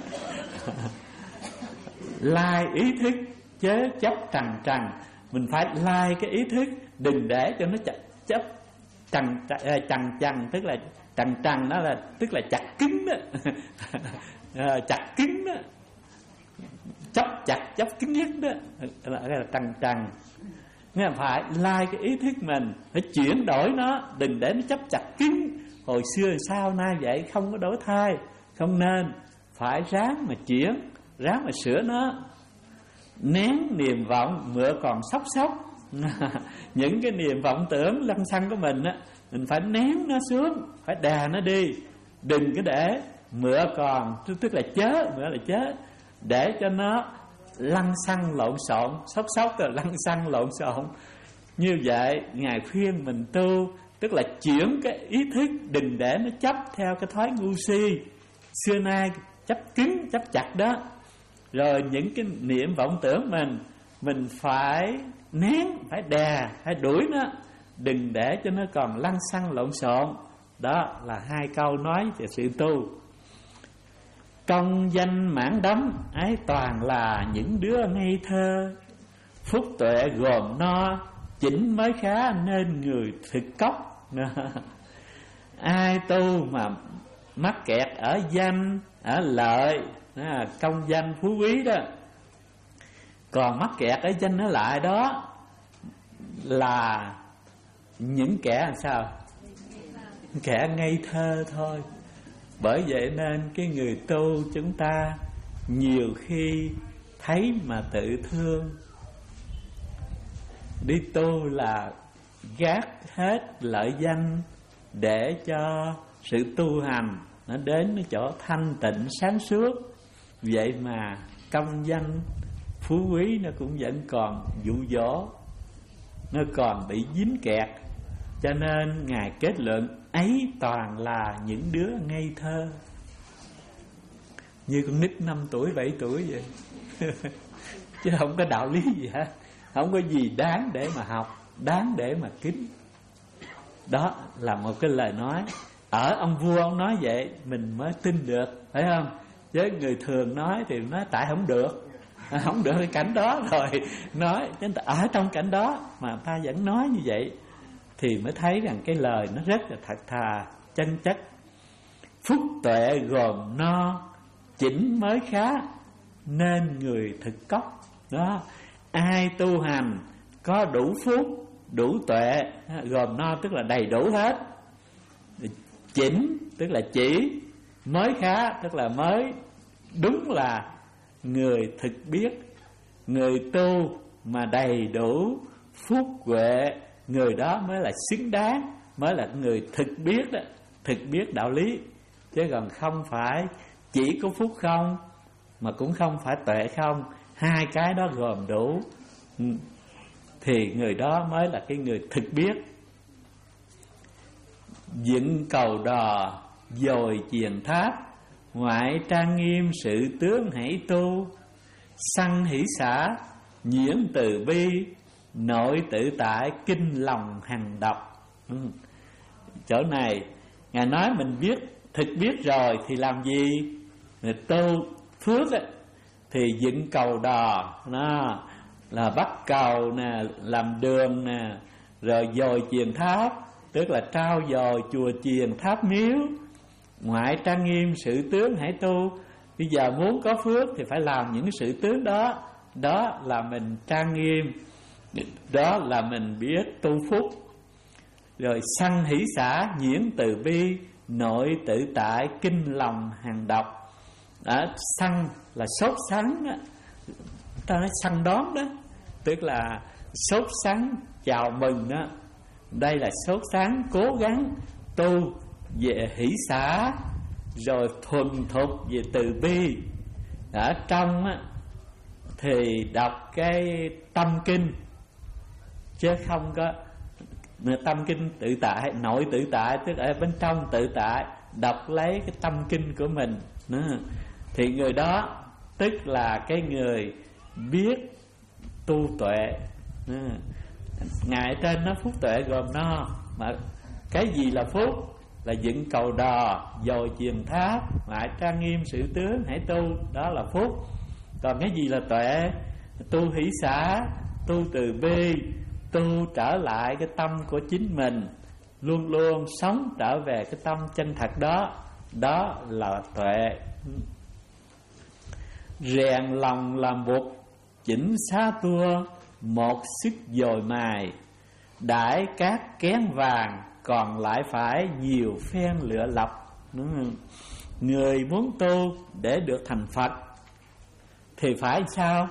Speaker 2: Lai ý thức chớ chấp trần trần, mình phải lai cái ý thức, đừng để cho nó chấp, chấp trần trần trần tức là trần trần đó là tức là chặt cứng đó. Chặt cứng đó, chấp chặt chấp cứng nhất đó là, là trần trần. Nên phải lai cái ý thức mình, phải chuyển đổi nó, đừng để nó chấp chặt cứng. Hồi xưa sao nay vậy, không có đổi thay, không nên. Phải ráng mà chuyển, ráng mà sửa nó. Nén niềm vọng mựa còn sốc sốc. Những cái niềm vọng tưởng lăng xăng của mình á, mình phải nén nó xuống, phải đè nó đi. Đừng có để mựa còn, tức là chớ, mựa là chớ, để cho nó lăng xăng lộn xộn, sốc sốc rồi lăng xăng lộn xộn. Như vậy Ngài khuyên mình tu, tức là chuyển cái ý thức, đừng để nó chấp theo cái thói ngu si xưa nay chấp cứng, chấp chặt đó. Rồi những cái niệm vọng tưởng mình, mình phải nén, phải đè, phải đuổi nó, đừng để cho nó còn lăng xăng lộn xộn. Đó là hai câu nói về sự tu. Công danh mãn đắm ấy toàn là những đứa ngây thơ, phúc tuệ gồm no chỉnh mới khá nên người thực cốc. Ai tu mà mắc kẹt ở danh, ở lợi, công danh phú quý đó, còn mắc kẹt ở danh ở lại đó là những kẻ làm sao? Kẻ ngây thơ thôi. Bởi vậy nên cái người tu chúng ta nhiều khi thấy mà tự thương. Đi tu là gác hết lợi danh để cho sự tu hành nó đến cái chỗ thanh tịnh sáng suốt. Vậy mà công danh phú quý nó cũng vẫn còn dụ dỗ, nó còn bị dính kẹt. Cho nên Ngài kết luận ấy toàn là những đứa ngây thơ, như con nít năm tuổi, bảy tuổi vậy. Chứ không có đạo lý gì hết, không có gì đáng để mà học, đáng để mà kính. Đó là một cái lời nói. Ở ông vua ông nói vậy mình mới tin được, phải không? Với người thường nói thì nói tại không được, không được cái cảnh đó rồi nói. Ở trong cảnh đó mà ta vẫn nói như vậy thì mới thấy rằng cái lời nó rất là thật thà, chân chất. Phúc tuệ gồm no chỉnh mới khá nên người thực cốc. Đó, ai tu hành có đủ phúc, đủ tuệ, gồm no tức là đầy đủ hết, chỉnh tức là chỉ, mới khá tức là mới. Đúng là người thực biết, người tu mà đầy đủ phúc huệ, người đó mới là xứng đáng, mới là người thực biết đó, thực biết đạo lý. Chứ còn không phải chỉ có phúc không, mà cũng không phải tuệ không, hai cái đó gồm đủ, thì người đó mới là cái người thực biết. Dựng cầu đò dồi chiền tháp, ngoại trang nghiêm sự tướng hãy tu. Sanh hỷ xả nhiễm từ bi, nội tự tại kinh lòng hằng đọc. ừ. Chỗ này Ngài nói mình biết, thực biết rồi thì làm gì? Người tu phước ấy, thì dựng cầu đò, nó là bắt cầu nè, làm đường nè, rồi dồi chiền tháp tức là trao dồi chùa chiền tháp miếu. Ngoại trang nghiêm sự tướng hãy tu. Bây giờ muốn có phước thì phải làm những sự tướng đó. Đó là mình trang nghiêm, đó là mình biết tu phúc. Rồi sanh hỷ xả nhiễm từ bi, nội tự tại kinh lòng hàng đọc. Đó, sanh là sốt sắng đó. Ta nói săn đón đó, tức là sốt sắng chào mừng đó. Đây là sốt sắng cố gắng tu về hỷ xả, rồi thuần thục về từ bi. Ở trong á, thì đọc cái tâm kinh, chứ không có tâm kinh tự tại, nội tự tại tức ở bên trong tự tại, đọc lấy cái tâm kinh của mình nữa. Thì người đó tức là cái người biết tu tuệ. Ngài trên nó phúc tuệ gồm no, mà cái gì là phúc? Là dựng cầu đò, dồi chiền tháp, ngoại trang nghiêm sự tướng hãy tu, đó là phúc. Còn cái gì là tuệ? Tu hỷ xả, tu từ bi, tu trở lại cái tâm của chính mình, luôn luôn sống trở về cái tâm chân thật đó, đó là tuệ. Rèn lòng làm bụt, chỉnh xá tua, một sức dồi mài. Đãi các kén vàng, còn lại phải nhiều phen lựa lọc. Người muốn tu để được thành Phật thì phải sao?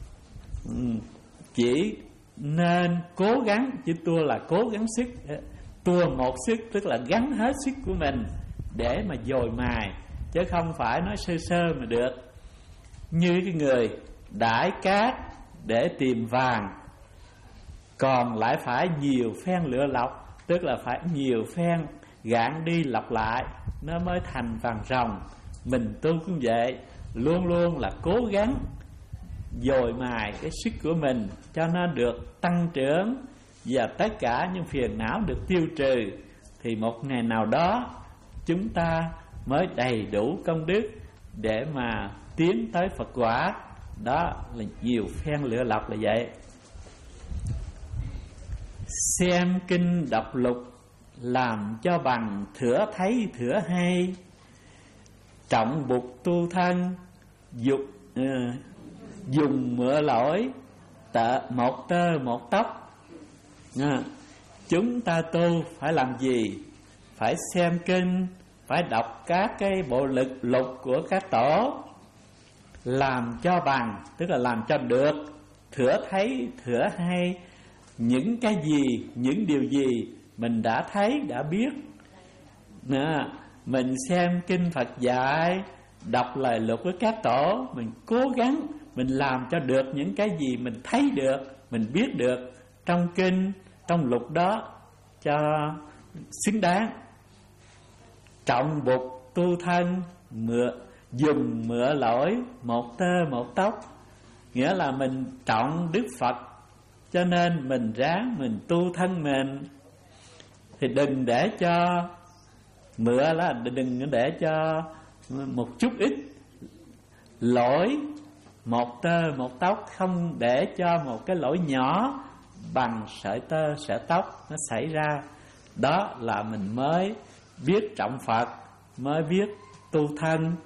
Speaker 2: Chỉ nên cố gắng, chứ tua là cố gắng sức, tua một sức tức là gắn hết sức của mình để mà dồi mài, chứ không phải nói sơ sơ mà được. Như cái người đãi cát để tìm vàng, còn lại phải nhiều phen lựa lọc, tức là phải nhiều phen gạn đi lọc lại nó mới thành vàng ròng. Mình tu cũng vậy, luôn luôn là cố gắng dồi mài cái sức của mình cho nó được tăng trưởng, và tất cả những phiền não được tiêu trừ, thì một ngày nào đó chúng ta mới đầy đủ công đức để mà tiến tới Phật quả. Đó là nhiều phen lựa lọc là vậy. Xem kinh đọc lục, làm cho bằng thửa thấy thửa hay. Trọng bục tu thân, dục uh, dùng mửa lỗi, tợ một tơ một tóc. À, chúng ta tu phải làm gì? Phải xem kinh, phải đọc các cái bộ lực lục của các tổ, làm cho bằng tức là làm cho được, thửa thấy thửa hay. Những cái gì, những điều gì mình đã thấy, đã biết. à, Mình xem kinh Phật dạy, đọc lời lục của các tổ, mình cố gắng mình làm cho được những cái gì mình thấy được, mình biết được trong kinh, trong lục đó cho xứng đáng. Trọng bục tu thân, mựa, dùng mựa lỗi, một tơ một tóc. Nghĩa là mình trọng Đức Phật, cho nên mình ráng mình tu thân mình. Thì đừng để cho mựa là đừng để cho một chút ít lỗi, một tơ một tóc, không để cho một cái lỗi nhỏ bằng sợi tơ sợi tóc nó xảy ra. Đó là mình mới biết trọng Phật, mới biết tu thân.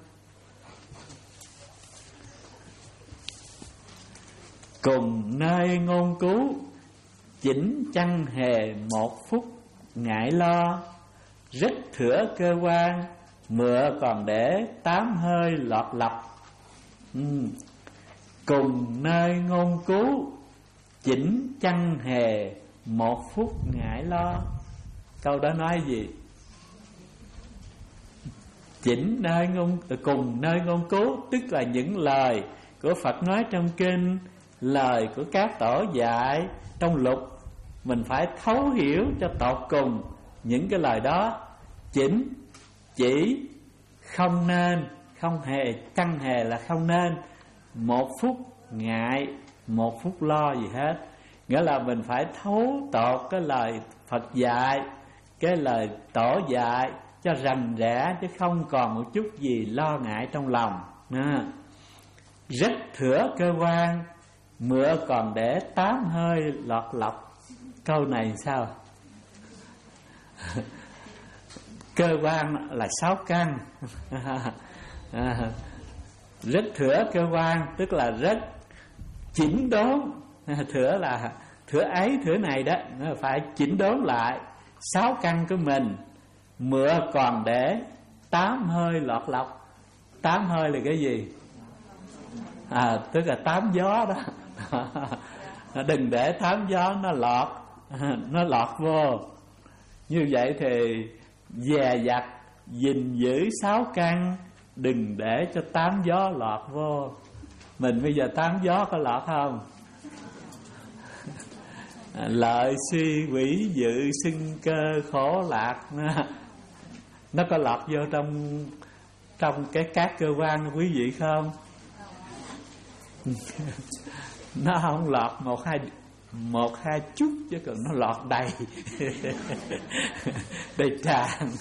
Speaker 2: Cùng nơi ngôn cứu, chỉnh chẳng hề một phút ngại lo. rất thửa cơ quan, mựa còn để tám hơi lọt lọc. ừ. Cùng nơi ngôn cứu, chỉnh chăng hề một phút ngại lo. Câu đó nói gì? Chỉnh nơi ngôn, cùng nơi ngôn cứu, tức là những lời của Phật nói trong kinh, lời của các tổ dạy trong lục, mình phải thấu hiểu cho tột cùng những cái lời đó. Chỉnh chỉ không nên, không hề, chăng hề là không nên một phút ngại, một phút lo gì hết. Nghĩa là mình phải thấu tột cái lời Phật dạy, cái lời tổ dạy cho rành rẽ, chứ không còn một chút gì lo ngại trong lòng. à. Rất thửa cơ quan, mựa còn để tám hơi lọt lọc. Câu này sao? Cơ quan là sáu căn. à, Rất thửa cơ quan tức là rất chỉnh đốn. Thửa là thửa ấy, thửa này đó, phải chỉnh đốn lại sáu căn của mình. Mựa còn để tám hơi lọt lọc. Tám hơi là cái gì? À, tức là tám gió đó. Đừng để tám gió nó lọt, nó lọt vô. Như vậy thì dè dặt gìn giữ sáu căn, đừng để cho tám gió lọt vô. Mình bây giờ tám gió có lọt không? Lợi suy quỷ dự sinh cơ khổ lạc, nó có lọt vô trong trong cái các cơ quan của quý vị không? Nó không lọt một hai một hai chút, chứ còn nó lọt đầy. Đầy tràn.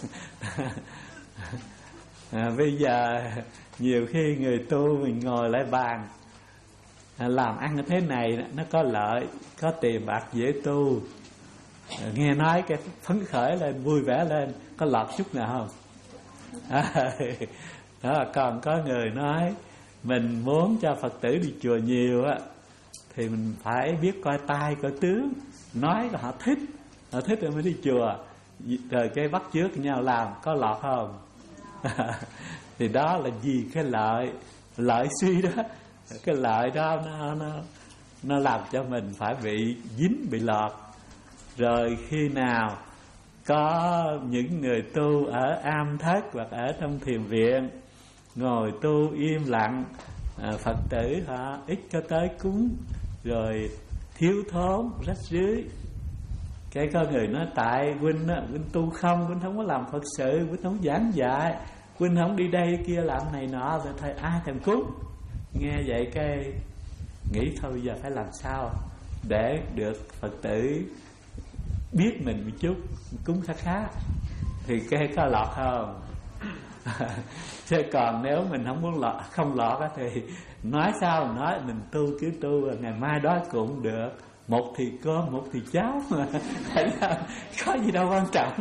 Speaker 2: à, Bây giờ nhiều khi người tu mình ngồi lại bàn, à, làm ăn thế này nó có lợi, có tiền bạc dễ tu, à, nghe nói cái phấn khởi lên, vui vẻ lên, có lọt chút nào không? à, Đó, còn có người nói mình muốn cho Phật tử đi chùa nhiều á, thì mình phải biết coi tai coi tướng, nói là họ thích, họ thích rồi mới đi chùa. Rồi cái bắt chước nhau làm, có lọt không? Thì đó là gì? Cái lợi, lợi suy đó. Cái lợi đó nó, nó, nó làm cho mình phải bị dính, bị lọt. Rồi khi nào có những người tu ở am thất hoặc ở trong thiền viện ngồi tu im lặng, à, Phật tử họ ít có tới cúng, rồi thiếu thốn rách rưới, cái có người nói tại huynh á, huynh tu không, huynh không có làm Phật sự, huynh không giảng dạy, huynh không đi đây kia làm này nọ, rồi thầy ai thèm cúng. Nghe vậy cái nghĩ thôi bây giờ phải làm sao để được Phật tử biết mình một chút, cúng khá khá, thì cái có lọt không? Chứ còn nếu mình không muốn lọt, không lọt thì nói sao nói, mình tu cứ tu, ngày mai đó cũng được, một thì cơm một thì cháo mà có gì đâu quan trọng.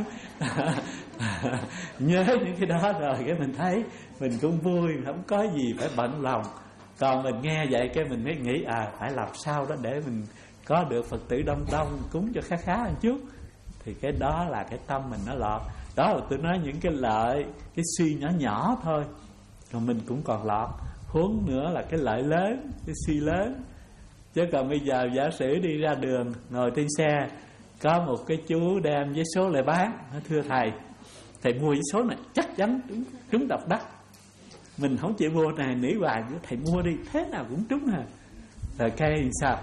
Speaker 2: Nhớ những cái đó rồi cái mình thấy mình cũng vui, không có gì phải bận lòng. Còn mình nghe vậy cái mình mới nghĩ à phải làm sao đó để mình có được Phật tử đông đông, cúng cho khá khá một chút, thì cái đó là cái tâm mình nó lọt. Đó là tôi nói những cái lợi, cái suy nhỏ nhỏ thôi, còn mình cũng còn lọt. Huống nữa là cái lợi lớn, cái suy lớn. Chứ còn bây giờ giả sử đi ra đường, ngồi trên xe, có một cái chú đem giấy số lại bán, nó thưa thầy, thầy mua giấy số này chắc chắn trúng, trúng độc đắc. Mình không chịu mua này, nỉ hoài, thầy mua đi, thế nào cũng trúng à. Rồi cái sao?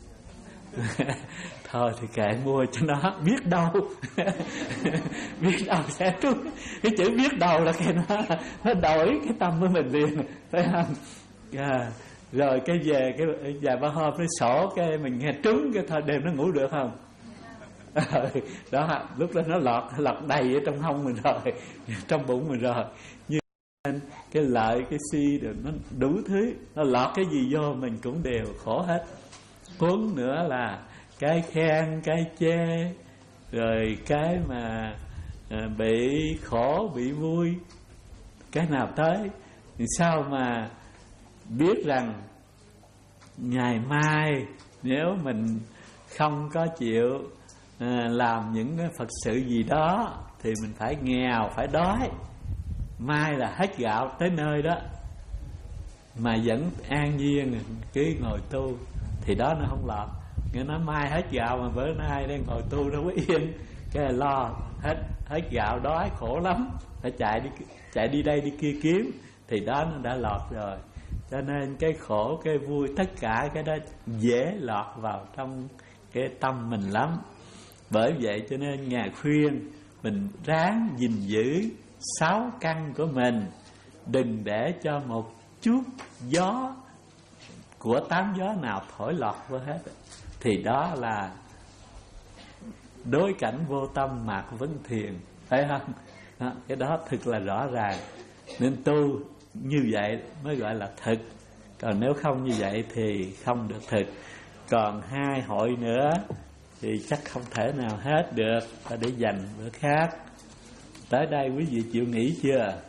Speaker 2: Thôi thì kệ mua cho nó, biết đâu biết đâu sẽ trúng. Cái chữ biết đâu là cái nó nó đổi cái tâm của mình liền, phải không? À, rồi cái về cái vài ba hôm nó sổ cái mình nghe trúng, cái thôi đêm nó ngủ được không? À, đó lúc đó nó lọt lọt đầy ở trong hông mình rồi, trong bụng mình rồi. Như cái lợi cái suy được nó đủ thứ, nó lọt cái gì vô mình cũng đều khổ hết. Huống nữa là cái khen, cái chê, rồi cái mà à, bị khổ, bị vui, cái nào tới thì sao mà biết rằng ngày mai nếu mình không có chịu à, làm những cái Phật sự gì đó, thì mình phải nghèo, phải đói, mai là hết gạo tới nơi đó mà vẫn an nhiên cứ ngồi tu, thì đó nó không lọt. Nghe nói mai hết gạo mà bữa nay đang ngồi tu đâu có yên, cái là lo hết hết gạo đói khổ lắm, phải chạy đi chạy đi đây đi kia kiếm, thì đó nó đã lọt rồi. Cho nên cái khổ cái vui tất cả cái đó dễ lọt vào trong cái tâm mình lắm. Bởi vậy cho nên Ngài khuyên mình ráng gìn giữ sáu căn của mình, đừng để cho một chút gió của tám gió nào thổi lọt vô hết. Thì đó là đối cảnh vô tâm mạc vấn thiền, phải không? Đó, cái đó thực là rõ ràng. Nên tu như vậy mới gọi là thực. Còn nếu không như vậy thì không được thực. Còn hai hội nữa thì chắc không thể nào hết được, ta để dành bữa khác. Tới đây quý vị chịu nghỉ chưa?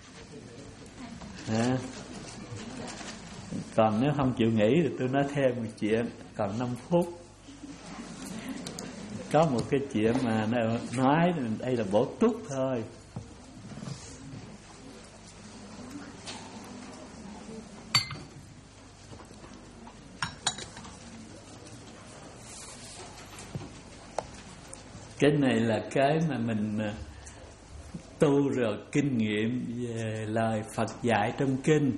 Speaker 2: À. Còn nếu không chịu nghỉ thì tôi nói thêm một chuyện. Còn năm phút. Có một cái chuyện mà nói đây là bổ túc thôi. Cái này là cái mà mình tu rồi kinh nghiệm về lời Phật dạy trong kinh.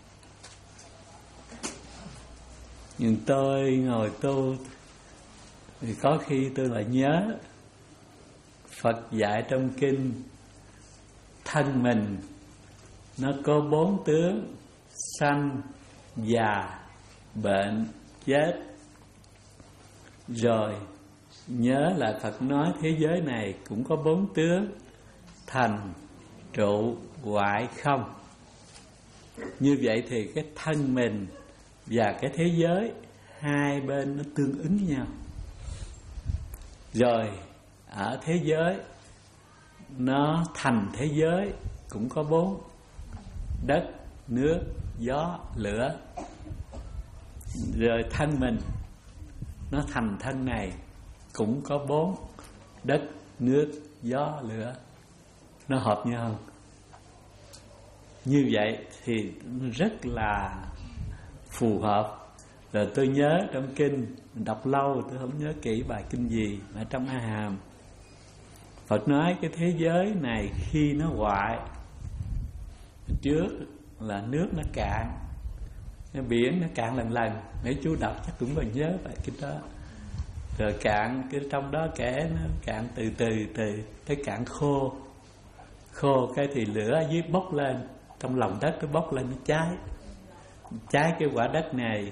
Speaker 2: Nhưng tôi ngồi tu thì có khi tôi lại nhớ Phật dạy trong kinh thân mình nó có bốn tướng: sanh, già, bệnh, chết. Rồi nhớ là Phật nói thế giới này cũng có bốn tướng: thành, trụ, hoại, không. Như vậy thì cái thân mình và cái thế giới hai bên nó tương ứng với nhau. Rồi ở thế giới nó thành thế giới cũng có bốn: đất, nước, gió, lửa. Rồi thân mình nó thành thân này cũng có bốn: đất, nước, gió, lửa. Nó hợp nhau không? Như vậy thì rất là phù hợp. Rồi tôi nhớ trong kinh, đọc lâu tôi không nhớ kỹ bài kinh gì, mà trong A Hàm Phật nói cái thế giới này khi nó hoại, trước là nước nó cạn, cái biển nó cạn lần lần. Mấy chú đọc chắc cũng còn nhớ bài kinh đó. Rồi cạn, cái trong đó kể nó cạn từ từ từ tới cạn khô. Khô cái thì lửa ở dưới bốc lên, trong lòng đất nó bốc lên, nó cháy. Cháy cái quả đất này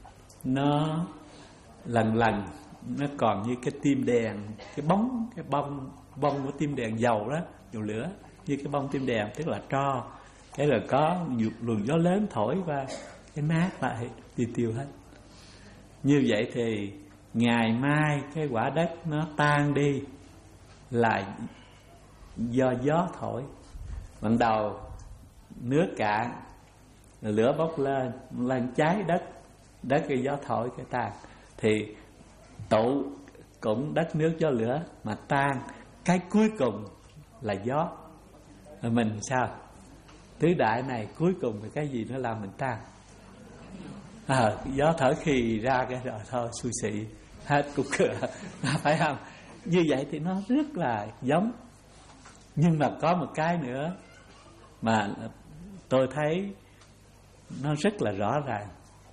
Speaker 2: nó lần lần nó còn như cái tim đèn, cái bóng, cái bông bông của tim đèn dầu đó, dầu lửa, như cái bông tim đèn, tức là tro. Cái rồi có luồng gió lớn thổi qua, cái mát lại tiêu tiêu hết. Như vậy thì ngày mai cái quả đất nó tan đi là do gió thổi. Ban đầu nước cạn, lửa bốc lên, lên cháy đất, đất cái gió thổi cái tan. Thì tụ cũng đất nước gió lửa mà tan, cái cuối cùng là gió. Rồi mình sao? Tứ đại này cuối cùng là cái gì nó làm mình tan? À, gió thở khi ra cái rồi thôi xui xị hết cục cửa, phải không? Như vậy thì nó rất là giống. Nhưng mà có một cái nữa mà tôi thấy nó rất là rõ ràng.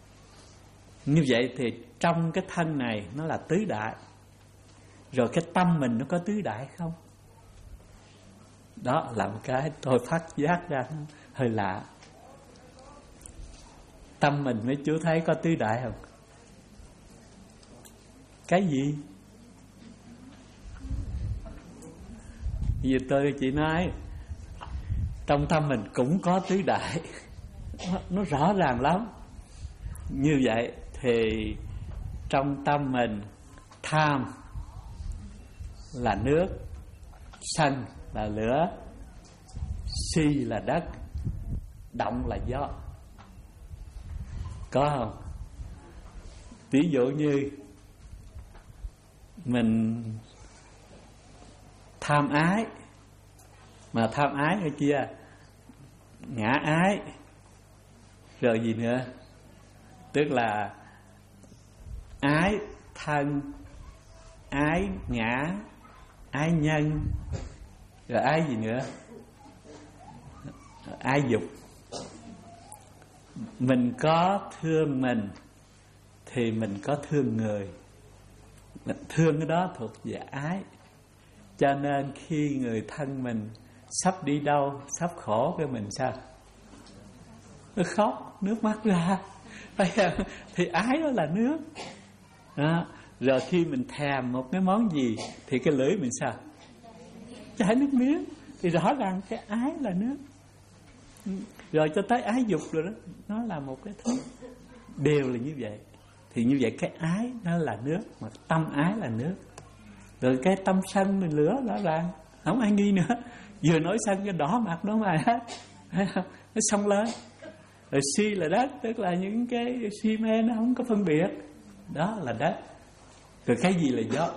Speaker 2: Như vậy thì trong cái thân này nó là tứ đại. Rồi cái tâm mình nó có tứ đại không? Đó là một cái tôi phát giác ra hơi lạ. Tâm mình mấy chú thấy có tứ đại không? Cái gì? Như tôi chỉ nói trong tâm mình cũng có tứ đại. Nó rõ ràng lắm. Như vậy thì trong tâm mình tham là nước, sân là lửa, si là đất, động là gió. Có không? Ví dụ như mình tham ái Mà tham ái ở kia, ngã ái, rồi gì nữa? Tức là ái thân, ái ngã, ái nhân, rồi ái gì nữa? Ái dục. Mình có thương mình thì mình có thương người. Mình thương cái đó thuộc về ái. Cho nên khi người thân mình sắp đi đâu, sắp khổ, cái mình sao? Nó khóc, nước mắt ra. Thì ái đó là nước đó. Rồi khi mình thèm một cái món gì thì cái lưỡi mình sao? Chảy nước miếng. Thì rõ ràng cái ái là nước. Rồi cho tới ái dục rồi đó, nó là một cái thứ, đều là như vậy. Thì như vậy cái ái nó là nước, mà tâm ái là nước. Rồi cái tâm sân mình lửa rõ ràng, không ai nghi nữa. Vừa nói sân cái đỏ mặt đó mà hết, nó xông lên. Rồi si là đất, tức là những cái si mê nó không có phân biệt, đó là đất. Rồi cái gì là gió?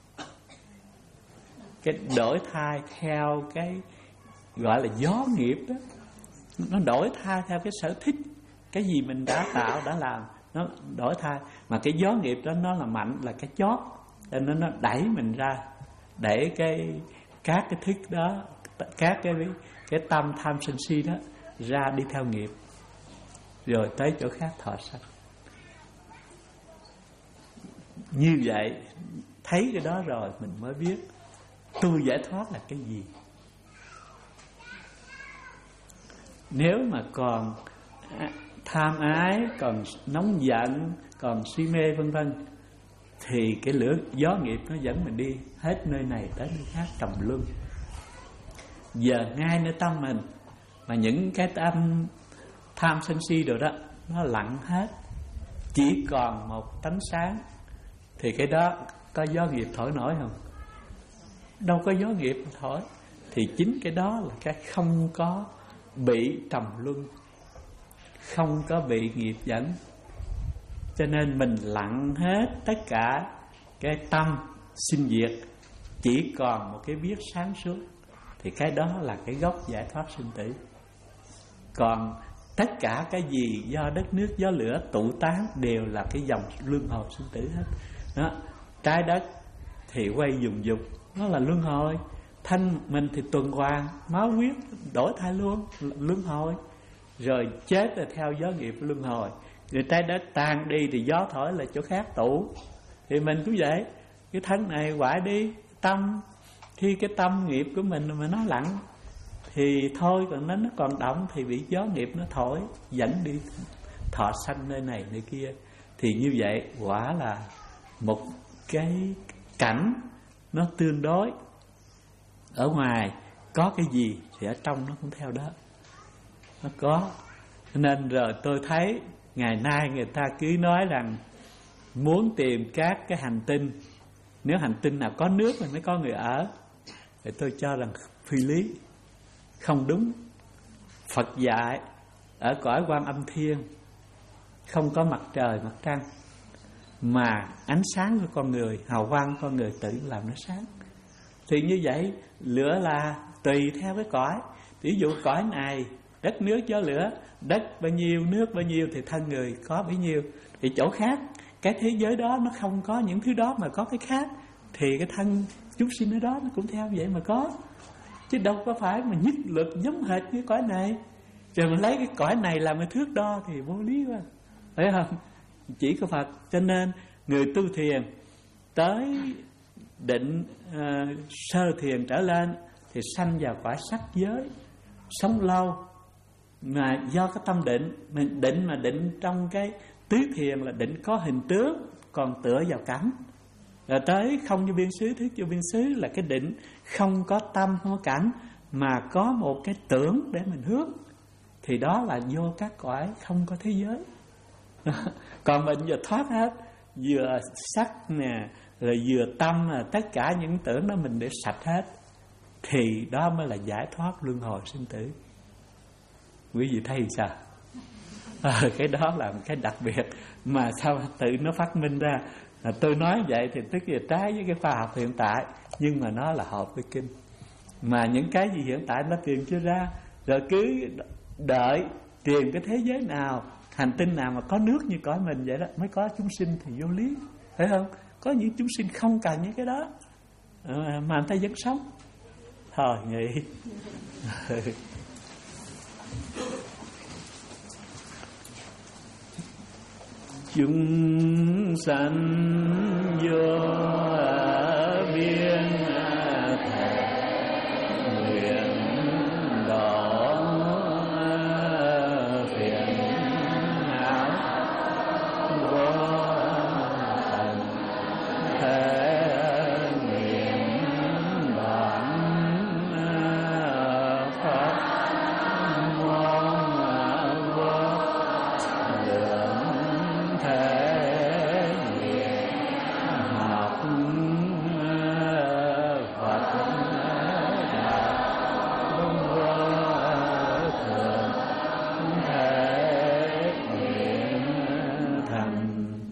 Speaker 2: Cái đổi thay theo cái gọi là gió nghiệp đó. Nó đổi thay theo cái sở thích. Cái gì mình đã tạo, đã làm, nó đổi thay. Mà cái gió nghiệp đó nó là mạnh, là cái chót, cho nên nó đẩy mình ra, đẩy cái các cái thức đó, các cái cái tâm tham sân si đó ra đi theo nghiệp, rồi tới chỗ khác thọ sanh. Như vậy thấy cái đó rồi mình mới biết tu giải thoát là cái gì. Nếu mà còn tham ái, còn nóng giận, còn si mê vân vân, thì cái lửa gió nghiệp nó dẫn mình đi hết nơi này tới nơi khác trầm luân. Giờ ngay nơi tâm mình mà những cái tâm tham sân si rồi đó nó lặng hết, chỉ còn một tánh sáng, thì cái đó có gió nghiệp thổi nổi không? Đâu có gió nghiệp thổi. Thì chính cái đó là cái không có bị trầm luân, không có bị nghiệp dẫn. Cho nên mình lặng hết tất cả cái tâm sinh diệt, chỉ còn một cái biết sáng suốt, thì cái đó là cái gốc giải thoát sinh tử. Còn tất cả cái gì do đất nước gió lửa tụ tán đều là cái dòng luân hồi sinh tử hết đó. Trái đất thì quay dùng dục, nó là luân hồi. Thân mình thì tuần hoàn, máu huyết đổi thay luôn, luân hồi. Rồi chết là theo gió nghiệp luân hồi. Rồi trái đất tan đi thì gió thổi là chỗ khác tụ. Thì mình cũng vậy, cái thân này hoại đi, tâm, khi cái tâm nghiệp của mình mà nó lặng thì thôi, còn nó nó còn động thì bị gió nghiệp nó thổi dẫn đi thọ sanh nơi này nơi kia. Thì như vậy quả là một cái cảnh nó tương đối. Ở ngoài có cái gì thì ở trong nó cũng theo đó, nó có. Nên rồi tôi thấy ngày nay người ta cứ nói rằng muốn tìm các cái hành tinh, nếu hành tinh nào có nước thì mới có người ở, thì tôi cho rằng phi lý, không đúng. Phật dạy ở cõi Quan Âm Thiên không có mặt trời mặt trăng, mà ánh sáng của con người, hào quang của con người tự làm nó sáng. Thì như vậy lửa là tùy theo cái cõi. Ví dụ cõi này đất nước gió lửa, đất bao nhiêu nước bao nhiêu thì thân người có bấy nhiêu. Thì chỗ khác cái thế giới đó nó không có những thứ đó mà có cái khác, thì cái thân chúng sinh ở đó nó cũng theo vậy mà có. Chứ đâu có phải mà nhất lực giống hệt như cõi này. Rồi mình lấy cái cõi này làm cái thước đo thì vô lý quá, phải không? Chỉ có Phật. Cho nên người tu thiền tới định uh, sơ thiền trở lên thì sanh vào cõi sắc giới, sống lâu. Mà do cái tâm định, mình định mà định trong cái tứ thiền là định có hình tướng, còn tựa vào cảnh. Rồi tới không vô biên xứ, thức vô biên xứ là cái định không có tâm, không có cảnh, mà có một cái tưởng để mình hướng. Thì đó là vô các cõi không có thế giới. Còn mình vừa thoát hết, vừa sắc nè, rồi vừa tâm, là tất cả những tưởng đó mình để sạch hết, thì đó mới là giải thoát luân hồi sinh tử. Quý vị thấy sao? À, cái đó là một cái đặc biệt mà sao tự nó phát minh ra. À, tôi nói vậy thì tức là trái với cái khoa học hiện tại, nhưng mà nó là hợp với kinh. Mà những cái gì hiện tại nó tìm chưa ra, rồi cứ đợi tìm cái thế giới nào, hành tinh nào mà có nước như cõi mình vậy đó mới có chúng sinh thì vô lý, phải không? Có những chúng sinh không cần những cái đó mà người ta vẫn sống. Thôi nghỉ. Chúng sanh vô biên thể nguyện độ phiền não vô thành thế nguyện bản pháp mong vô lượng thế nguyện học Phật đạo vô thường thế nguyện thành.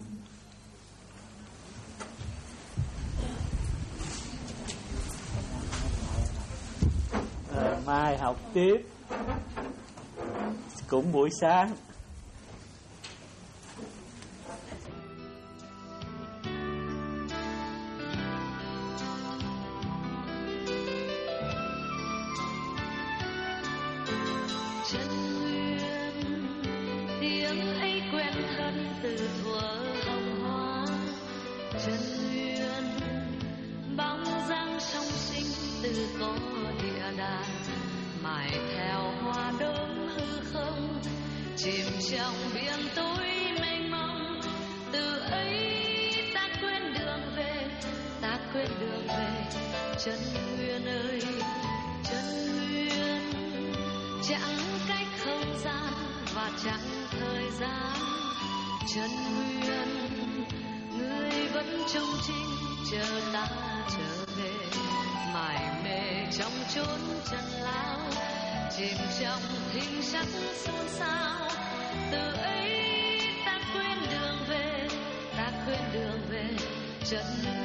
Speaker 2: À, mai học tiếp cũng buổi sáng.
Speaker 1: Chân nguyên tiếng ấy quen thân từ thuở hồng hoa. Chân nguyên bóng dáng song sinh từ có địa đàng, mãi theo hoa đốm hư không, chìm trong biển tối mênh mông. Từ ấy ta quên đường về, ta quên đường về. Chân nguyên ơi, chân nguyên chẳng cách không gian và chẳng thời gian. Chân nguyên người vẫn trông trinh chờ ta trở về, mải mê trong chốn chân lao, chìm trong hình sắc xôn xao. Từ ấy ta quên đường về, ta quên đường về. Chân